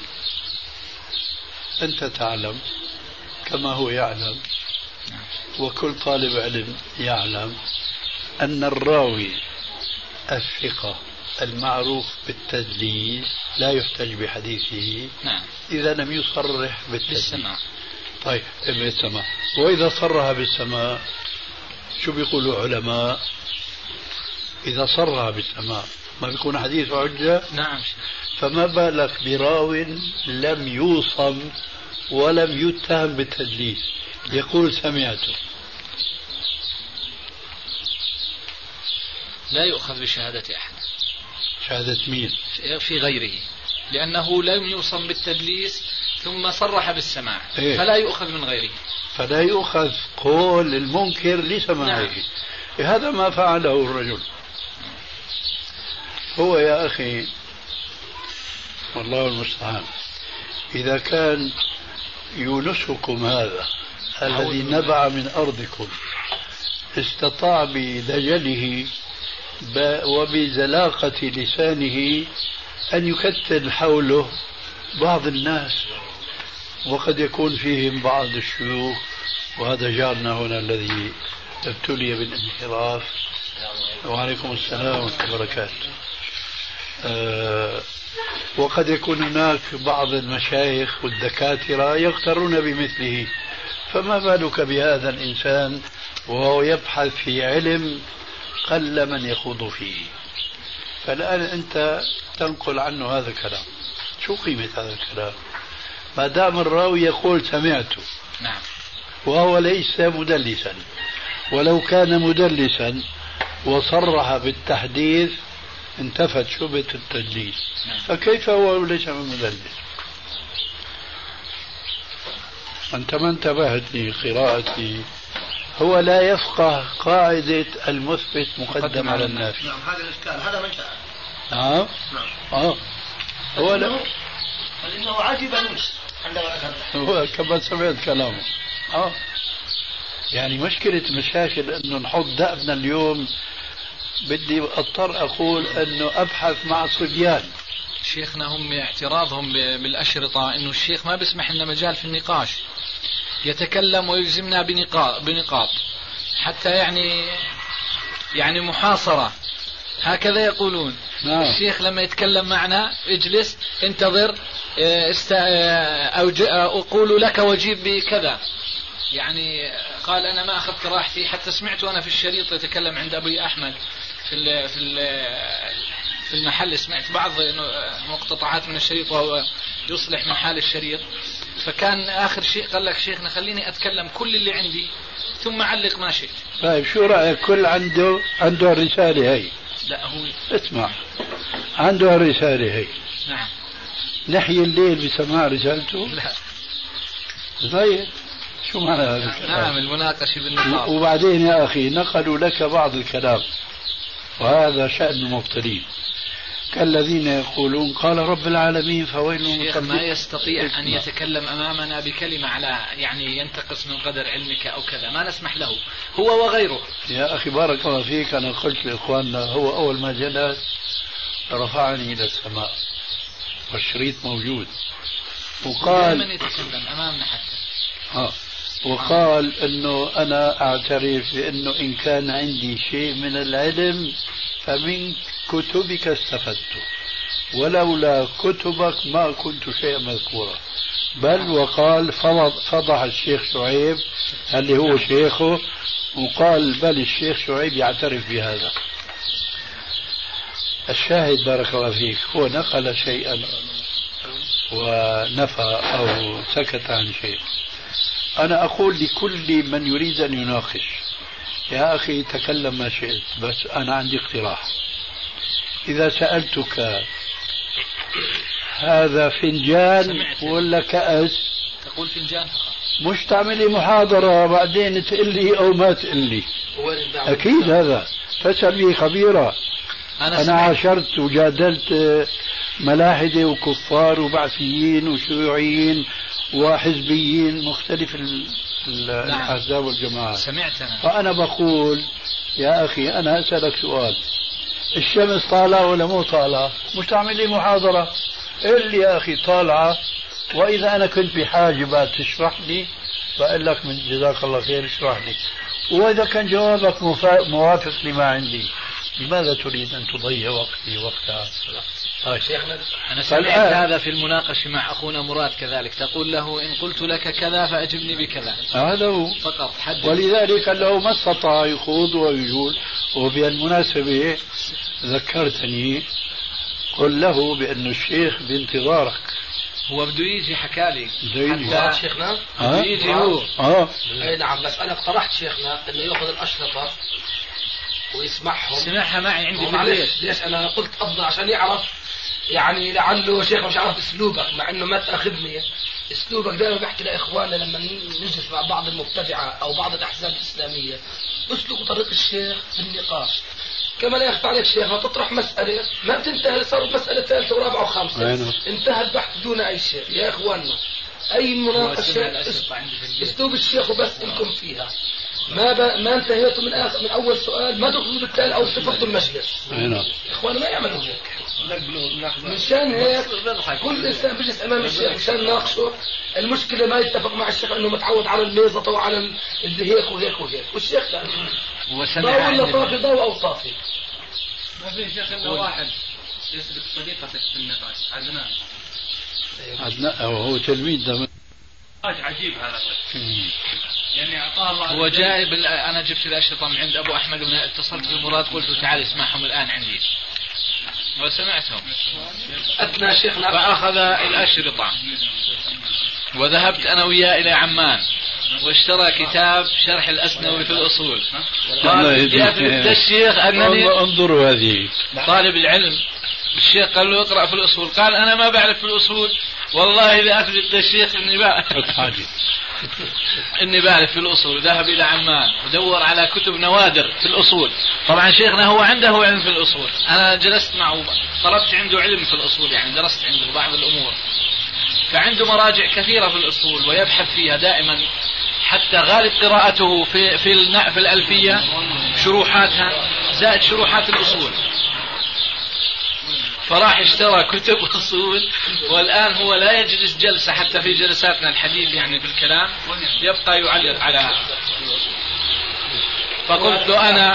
[SPEAKER 2] أنت تعلم كما هو يعلم، وكل طالب علم يعلم أن الراوي الثقة المعروف بالتدليس لا يحتج بحديثه.
[SPEAKER 7] نعم.
[SPEAKER 2] إذا لم يصرح
[SPEAKER 7] بالسماع.
[SPEAKER 2] طيب بالسماع. وإذا صرح بالسماع شو بيقولوا علماء؟ إذا صرح بالسماع ما بيكون حديث حجة؟
[SPEAKER 7] نعم.
[SPEAKER 2] فما بالك براو لم يوصم ولم يتهم بالتدليس يقول سمعته؟
[SPEAKER 7] لا يؤخذ بشهادة أحد.
[SPEAKER 2] شهادة مين؟
[SPEAKER 7] في غيره، لأنه لم يوصم بالتدليس ثم صرح بالسماع.
[SPEAKER 2] إيه؟
[SPEAKER 7] فلا يؤخذ من غيره،
[SPEAKER 2] فلا يؤخذ قول المنكر لسماعه. نعم. هذا ما فعله الرجل. هو يا أخي والله المستعان، إذا كان يونسكم هذا الذي نبع من أرضكم استطاع بدجله وبزلاقة لسانه أن يكتل حوله بعض الناس، وقد يكون فيهم بعض الشيوخ، وهذا جارنا هنا الذي ابتلي بالانحراف. وعليكم السلام ورحمة الله وبركاته. وقد يكون هناك بعض المشايخ والدكاترة يغترون بمثله، فما بالك بهذا الإنسان وهو يبحث في علم قل من يخوض فيه. فالآن أنت تنقل عنه هذا الكلام، شو قيمة هذا الكلام ما دام الراوي يقول سمعته؟
[SPEAKER 7] نعم.
[SPEAKER 2] وهو ليس مدلسا، ولو كان مدلسا وصرح بالتحديث انتفت شبهة التدليس. فكيف هو ليس مدلس؟ أنت ما انتبهت لقراءتي. هو لا يفقه قاعدة المثبت مقدم على النافي.
[SPEAKER 5] نعم هذا الإشكال، هذا من سأل.
[SPEAKER 2] نعم. هو لا،
[SPEAKER 5] لأنه عجب عندما أكرر.
[SPEAKER 2] هو كما سمعت كلامه. يعني مشكلة مشاكل أنه نحط دأبنا اليوم. بدي أضطر أقول أنه أبحث مع صبيان.
[SPEAKER 7] شيخنا هم اعتراضهم بالأشرطة أنه الشيخ ما بيسمح لنا مجال في النقاش، يتكلم ويلزمنا بنقاط حتى يعني محاصرة هكذا يقولون.
[SPEAKER 2] نعم.
[SPEAKER 7] الشيخ لما يتكلم معنا اجلس انتظر أقول لك وجيب بكذا. يعني قال أنا ما أخذت راحتي، حتى سمعت أنا في الشريط يتكلم عند أبي أحمد في المحل، سمعت بعض مقتطعات من الشريط وهو يصلح من حال الشريط، فكان آخر شيء قال لك شيخنا خليني أتكلم كل اللي عندي ثم علق ما شئت.
[SPEAKER 2] طيب شو رأيك؟ كل عنده الرسالة هي.
[SPEAKER 7] لا هو
[SPEAKER 2] اسمع، عنده الرسالة هي.
[SPEAKER 7] نعم.
[SPEAKER 2] نحيي الليل بسماع رسالته.
[SPEAKER 7] لا.
[SPEAKER 2] طيب شو معنى هذا الكلام؟
[SPEAKER 7] نعم المناقشة بالنقاط.
[SPEAKER 2] وبعدين يا أخي نقلوا لك بعض الكلام، وهذا شأن المبتلين كالذين يقولون قال رب العالمين فويل
[SPEAKER 7] الشيخ ما يستطيع أن يتكلم أمامنا بكلمة على يعني ينتقص من قدر علمك أو كذا، ما نسمح له هو وغيره.
[SPEAKER 2] يا أخي بارك الله فيك، أنا قلت لإخواننا هو أول ما جلس رفعني إلى السماء والشريط موجود، وقال
[SPEAKER 7] من يتكلم أمامنا حتى
[SPEAKER 2] وقال انه انا اعترف بانه ان كان عندي شيء من العلم فمن كتبك استفدت، ولولا كتبك ما كنت شيئا مذكورا. بل وقال فضح الشيخ شعيب اللي هو شيخه، وقال بل الشيخ شعيب يعترف بهذا. الشاهد بارك الله فيك هو نقل شيئا ونفى او سكت عن شيء. أنا أقول لكل من يريد أن يناقش يا أخي تكلم ما شئت، بس أنا عندي اقتراح. إذا سألتك هذا فنجان ولا كأس
[SPEAKER 7] تقول فنجان فقط،
[SPEAKER 2] مش تعملي محاضرة بعدين تقول لي أو ما تقول لي. أكيد هذا فاسأل به خبيرة. أنا عاشرت وجادلت ملاحدة وكفار وبعثيين وشيوعيين وحزبيين مختلف الأحزاب والجماعات.
[SPEAKER 7] سمعتنا.
[SPEAKER 2] فأنا بقول يا أخي أنا أسألك سؤال، الشمس طالعة ولا مو طالعة؟ مش تعمل لي محاضرة، قل لي يا أخي طالعة، وإذا أنا كنت بحاجة بعد تشرح لي بقول لك من جزاك الله خير اشرح لي، وإذا كان جوابك موافق لما عندي لماذا تريد أن تضيع وقتي وقتها؟
[SPEAKER 7] شيخنا أنا سمعت هذا في المناقشة مع أخونا مراد كذلك، تقول له إن قلت لك كذا فأجبني بكذا.
[SPEAKER 2] هذا هو
[SPEAKER 7] فقط حدث.
[SPEAKER 2] ولذلك له ما استطاع يخوض ويجول. وبالمناسبة ذكرتني قل له بأن الشيخ بانتظارك.
[SPEAKER 7] هو بده يجي حكالي.
[SPEAKER 4] حتى شيخنا
[SPEAKER 7] بده يجي هو.
[SPEAKER 4] أي نعم، بس أنا اقترحت شيخنا إنه يأخذ الأشرطة ويسمعهم.
[SPEAKER 7] سمعها معي عندي في
[SPEAKER 4] البيت. ليش أنا قلت أفضل عشان يعرف، يعني لعله شيخ مش عارف اسلوبك، مع انه ما تاخذني اسلوبك. دائما بحكي لاخواننا لما نجلس مع بعض المبتدعه او بعض الاحزاب الاسلاميه، اسلكوا طريق الشيخ في النقاش. كما لا يخفى عليك شيخ، ما تطرح مساله ما بتنتهي، صارت مساله ثالثه ورابعه وخامسه، انتهى البحث دون اي شيء. يا اخواننا أي مناقشة أسلوب الشيخ وبس إنكم فيها ما انتهيتوا من أول سؤال ما تدخلوا بالتالي أو تفضوا المجلس. إخوان ما يعملوا هيك. مشان هيك كل إنسان بيجلس أمام الشيخ مشان ناقشه المشكلة ما يتفق مع الشيخ إنه متعود على الميزة وعلى اللي هيك وهيك وهيك والشيخ لا ضوء ولا طافي ضوء أو طافي.
[SPEAKER 6] ما في شيخ إلا واحد يسبق صديقتك في النقاش
[SPEAKER 2] عدنان هو تلميذ ده
[SPEAKER 6] عجيب هذا يعني أعطاه الله.
[SPEAKER 7] هو جاء أنا جبت الأشرطة من عند أبو أحمد اتصلت بمراد قلت له تعال اسمعهم الآن عندي وسمعتهم
[SPEAKER 4] أثنى شيخنا
[SPEAKER 7] فأخذ الأشرطة وذهبت أنا وياه إلى عمان واشترى كتاب شرح الأسنوي في الأصول. قال يثبت الشيخ أنني
[SPEAKER 2] انظروا هذه
[SPEAKER 7] طالب العلم. الشيخ قال له اقرأ في الأصول قال أنا ما بعرف في الأصول والله إذا أثبت الشيخ إني بعرف في الأصول. ذهب إلى عمان ودور على كتب نوادر في الأصول. طبعا شيخنا هو عنده علم في الأصول أنا جلست معه طلبت عنده علم في الأصول يعني درست عنده بعض الأمور فعنده مراجع كثيرة في الأصول ويبحث فيها دائما حتى غالب قراءته في الألفية شروحاتها زائد شروحات الأصول. فراح اشترى كتب أصول والآن هو لا يجلس جلسة حتى في جلساتنا الحديث يعني في الكلام يبقى يعلق على هذا. فقلت له أنا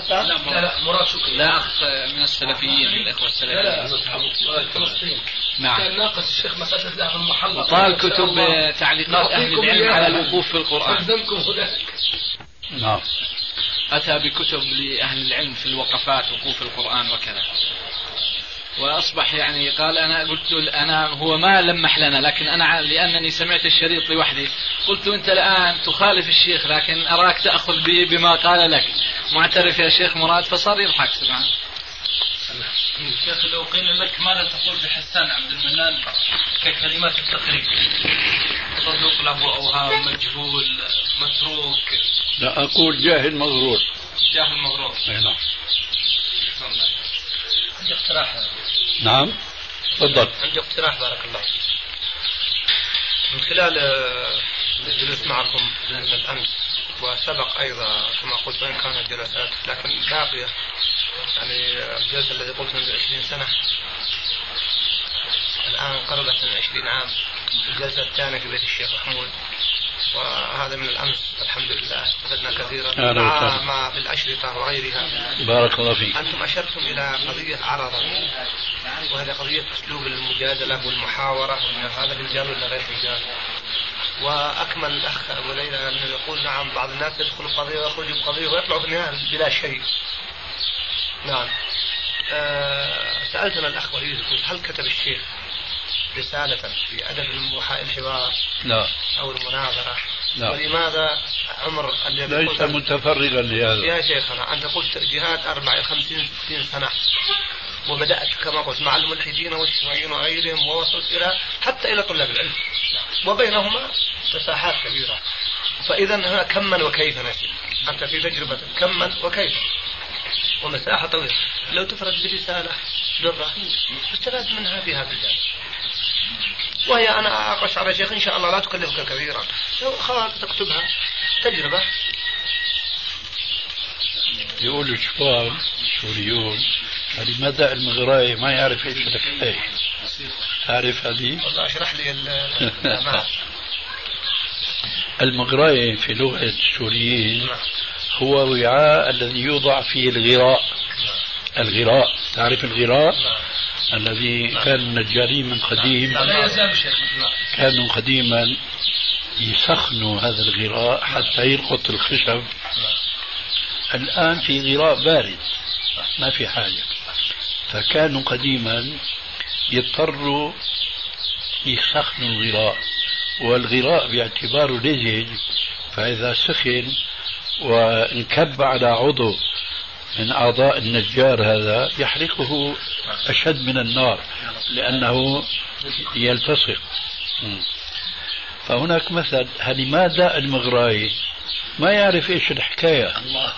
[SPEAKER 7] لا أخ من السلفيين الإخوة السلفيين
[SPEAKER 4] كان ناقص الشيخ مسألة ذهب المحلة
[SPEAKER 7] طال كتب تعليقات أهل العلم على الوقوف في القرآن.
[SPEAKER 2] نعم
[SPEAKER 7] أتى بكتب لأهل العلم في الوقفات وقوف القرآن وكذا وأصبح يعني قال أنا قلت له أنا هو ما لمح لنا لكن أنا لأنني سمعت الشريط لوحدي قلت له أنت الآن تخالف الشيخ لكن أراك تأخذ بما قال لك معترف يا شيخ مراد. فصار يضحك سبحان
[SPEAKER 6] الشيخ لو قيل لك ماذا تقول في حسان عبد المنان ككلمات التقريب صدوق له أوهام مجهول متروك.
[SPEAKER 2] لا أقول جاهل مغرور.
[SPEAKER 6] جاهل مغرور.
[SPEAKER 2] نعم.
[SPEAKER 5] عندي اقتراح.
[SPEAKER 2] نعم تفضل.
[SPEAKER 5] عندي اقتراح بارك الله من خلال الجلوس معكم من الأمس وسبق أيضا كما قلت وإن كانت جلسات لكن باقية يعني الجلسة التي قلت منذ 20 سنة الآن قربت من 20 عام. الجلسة الثانية في بيت الشيخ محمود وهذا من الأمس الحمد لله استفدنا كثيرا مع في الأشرطة وغيرها.
[SPEAKER 2] بارك الله فيك.
[SPEAKER 5] أنتم أشرتم إلى قضية عرضا وهذه قضية أسلوب المجادلة والمحاورة هذا رجال ولا غير رجال. وأكمل الأخ أبو ليلى أنه يقول نعم بعض الناس يدخلوا قضية ويخرجوا بقضية ويطلعوا في النهاية بلا شيء. نعم. سألتنا الأخ وليد هل كتب الشيخ رسالة في أدب الحوار
[SPEAKER 2] لا
[SPEAKER 5] أو المناظرة؟
[SPEAKER 2] لا.
[SPEAKER 5] ولماذا عمر
[SPEAKER 2] ليس متفرغا لهذا
[SPEAKER 5] يا شيخنا أنت قلت جهاد 50-60 سنة وبدأت كما قلت مع الملحدين والشيوعيين وغيرهم ووصلت إلى حتى إلى طلاب العلم وبينهما مساحات كبيرة. فإذا هنا كما وكيف نسي أنت في تجربة كما وكيف ومساحة طويلة لو تفرد برسالة درة استفاد منها في هذا الجانب. وهي أنا أقش على شيخ إن شاء الله لا تكلفك كثيرا لو خلاص تكتبها تجربة.
[SPEAKER 2] يقول الشباب السوريون لماذا المغراي ما يعرف ايش الحكاية؟ تعرف هذه؟
[SPEAKER 5] والله اشرح لي
[SPEAKER 2] المغراي في لغة السوريين هو وعاء الذي يوضع فيه الغراء. الغراء تعرف الغراء؟ الذي كان النجارين من قديم كانوا قديما يسخنوا هذا الغراء حتى يلقط الخشب. الآن في غراء بارد ما في حاجة. فكانوا قديما يضطروا يسخنوا الغراء والغراء باعتباره لزج فإذا سخن وانكب على عضو من أعضاء النجار هذا يحرقه أشد من النار لأنه يلتصق. فهناك مثل لماذا المغراي ما يعرف إيش الحكاية.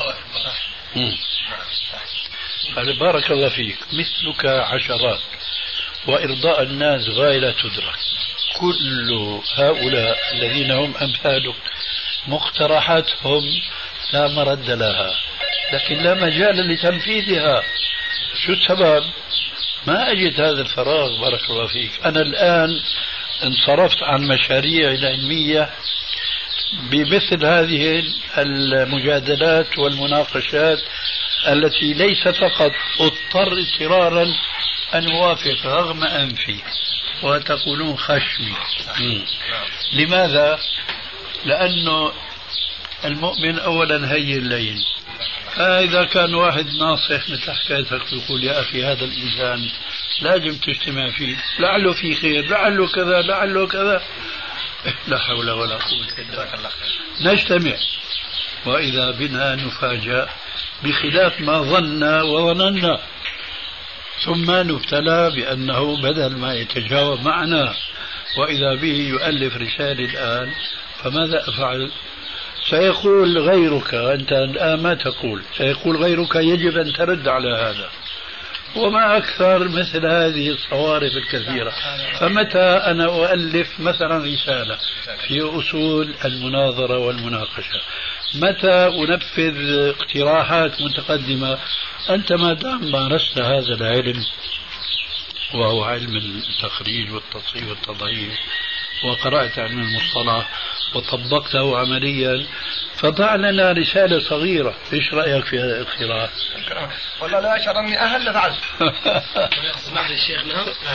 [SPEAKER 2] قال بارك الله فيك مثلك عشرات وإرضاء الناس غاية لا تدرك. كل هؤلاء الذين هم أمثالك مقترحاتهم لا مرد لها، لكن لا مجال لتنفيذها. شو السبب؟ ما أجد هذا الفراغ. بارك الله فيك. أنا الآن انصرفت عن مشاريع العلمية بمثل هذه المجادلات والمناقشات التي ليس فقط اضطر اضطرارا أن أوافق رغم أنفي وتقولون خشمي. لماذا؟ لأنه المؤمن أولا هي اللين. فإذا كان واحد ناصح مثل حكايتك يقول يا أخي هذا الإنسان لازم تجتمع فيه، لعله في خير، لعله كذا، لعله كذا، لا حول ولا قوة إلا بالله، نجتمع وإذا بنا نفاجأ بخلاف ما ظننا وظننا، ثم نبتلى بأنه بدل ما يتجاوب معنا وإذا به يؤلف رسالة الآن، فماذا أفعل؟ سيقول غيرك، أنت الآن ما تقول، سيقول غيرك يجب أن ترد على هذا، وما أكثر مثل هذه الصوارف الكثيرة. فمتى أنا أؤلف مثلا رسالة في أصول المناظرة والمناقشة، متى أنفذ اقتراحات متقدمة، أنت ما دام مارست هذا العلم وهو علم التخريج والتصحيح والتضعيف، وقرأت علم المصطلح وطبقته عمليا، فضع لنا رسالة صغيرة. ايش رأيك في هذا الاقتراح؟
[SPEAKER 5] والله لا أشعر أني أهل لفعل.
[SPEAKER 4] اسمح لي الشيخ.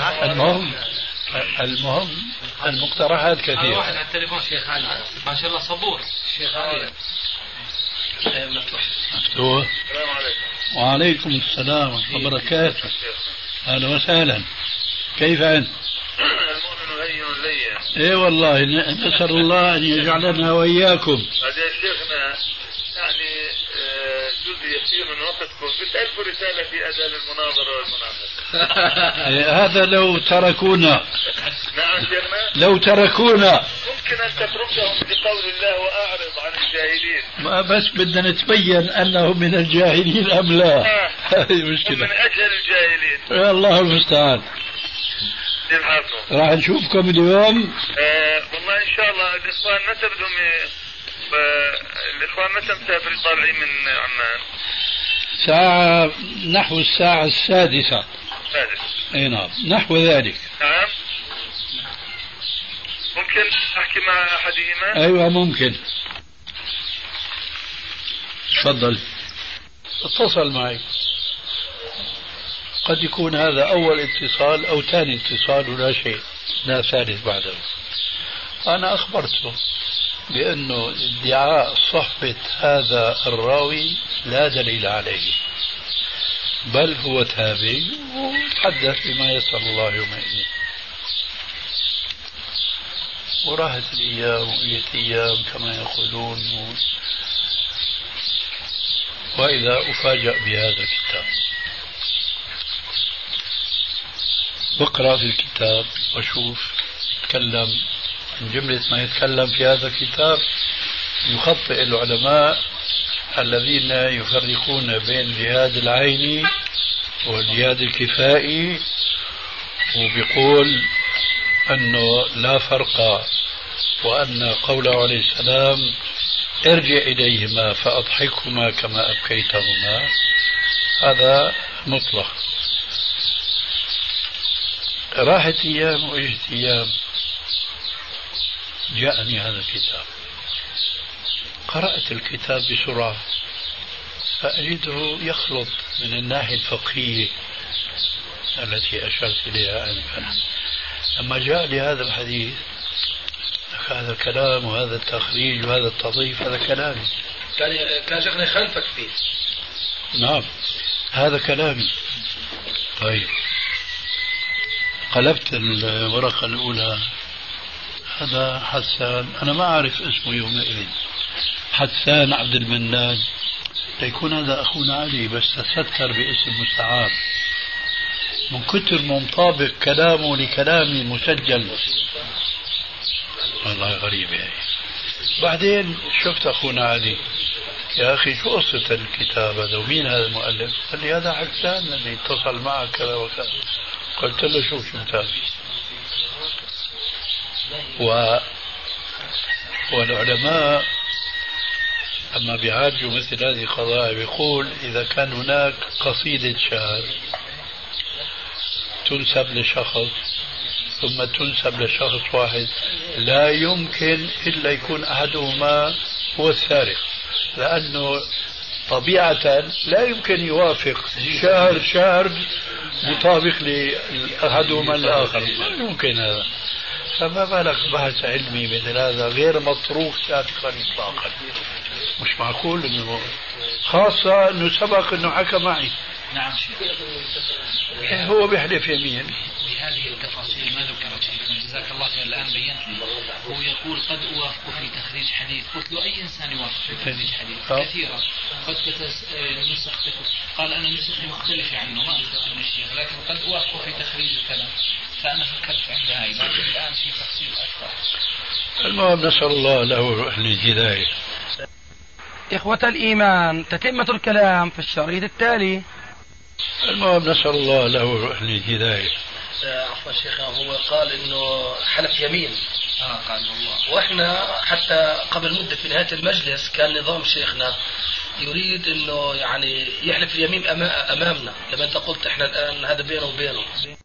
[SPEAKER 2] المهم المقترحات كثيرة.
[SPEAKER 6] واحد على التليفون شيخ علي ما شاء الله صبور. شيخ علي
[SPEAKER 2] مفتوح.
[SPEAKER 3] السلام عليكم.
[SPEAKER 2] وعليكم السلام ورحمة الله وبركاته. أهلا وسهلا. كيف أنت؟
[SPEAKER 3] المؤمن هين لين.
[SPEAKER 2] ايه والله نسأل الله أن يجعلنا وإياكم.
[SPEAKER 3] هذا يا شيخنا يعني جزء يسير من وقتكم بتألفوا رسالة في أداء المناظرة والمناقشة.
[SPEAKER 2] هذا لو تركونا.
[SPEAKER 3] نعم شيخنا.
[SPEAKER 2] لو تركونا
[SPEAKER 3] ممكن أن تتركهم بقول الله وأعرض عن الجاهلين.
[SPEAKER 2] بس بدنا نتبين أنهم من الجاهلين أم لا. هذه مشكلة.
[SPEAKER 3] من أجهل الجاهلين.
[SPEAKER 2] الله المستعان. راح نشوفكم اليوم.
[SPEAKER 3] والله ان شاء الله الاخوان متى بدهم الاخوان متى مسافرين طالعين من عمان؟
[SPEAKER 2] ساعة نحو الساعة 6. اي نعم نحو ذلك.
[SPEAKER 3] نعم ممكن احكي مع احدهما؟
[SPEAKER 2] ايوه ممكن. تفضل اتصل معي. قد يكون هذا أول اتصال أو ثاني اتصال ولا شيء، لا ثالث بعده. أنا أخبرته بأنه ادعاء صحبة هذا الراوي لا دليل عليه، بل هو تابعي وتحدث بما يسأل الله يومئذ. وراحت الأيام وإيت أيام كما يقولون، وإذا أفاجأ بهذا الكتاب. واقرأ في الكتاب وشوف تكلم من جملة ما يتكلم في هذا الكتاب. يخطئ العلماء الذين يفرقون بين جهاد العين والجهاد الكفائي، وبيقول أنه لا فرق، وأن قوله عليه السلام ارجع إليهما فأضحكهما كما أبكيتهما، هذا مطلق. راحت أيام وإجت أيام، جاءني هذا الكتاب، قرأت الكتاب بسرعة فأجده يخلط من الناحية الفقهية التي أشرت إليها آنفا. لما جاء لي هذا الحديث، هذا الكلام وهذا التخريج وهذا التضييف هذا كلامي.
[SPEAKER 4] كان شيخنا خلفك فيه.
[SPEAKER 2] نعم هذا كلامي. طيب قلبت الورقة الأولى، هذا حسان، أنا ما أعرف اسمه يومئذ، حسان عبد المنان، ليكون هذا أخونا علي، بس تستر باسم مستعار من كتر مطابق كلامه لكلامي مسجل. والله غريب يعني. بعدين شفت أخونا علي، يا أخي شو قصة الكتاب هذا ومين هذا المؤلف؟ قال لي هذا حسان الذي اتصل معك كذا وكذا. قلت له شوف شو متابع. والعلماء أما بيعالجوا مثل هذه القضايا بيقول إذا كان هناك قصيدة شعر تنسب لشخص ثم تنسب لشخص واحد لا يمكن إلا يكون أحدهما هو السارق، لأنه طبيعة لا يمكن يوافق شعر مطابق لأحدهما الآخر، ما يمكن هذا. فما بالك بحث علمي مثل هذا غير مطروق سابقا إطلاقا، مش معقول إنه خاصة إنه سبق إنه حكى معي.
[SPEAKER 7] نعم شيخ.
[SPEAKER 2] هو بيحلف يمين.
[SPEAKER 7] بهذه التفاصيل ما ذكرت شيخنا جزاك الله خير الآن بينت لي. هو يقول قد أوافق في تخريج حديث، قلت له أي إنسان يوافق في تخريج حديث؟ كثيرا. قد نسخ قال أنا نسخي مختلفة عنه ما أخذت من الشيخ، لكن قد أوافق في تخريج الكلام. فأنا فكرت عند هاي، لكن الآن في تفصيل أكثر.
[SPEAKER 2] المهم نسأل الله له الهداية.
[SPEAKER 1] إخوة الإيمان، تتمة الكلام في الشريط التالي.
[SPEAKER 2] المهم نسأل الله له الهداية.
[SPEAKER 4] عفوا شيخنا، هو قال انه حلف يمين.
[SPEAKER 7] قال الله.
[SPEAKER 4] واحنا حتى قبل مدة في نهاية المجلس كان نظام شيخنا يريد انه يعني يحلف اليمين امامنا، لما انت قلت احنا الان هذا بينه وبينه.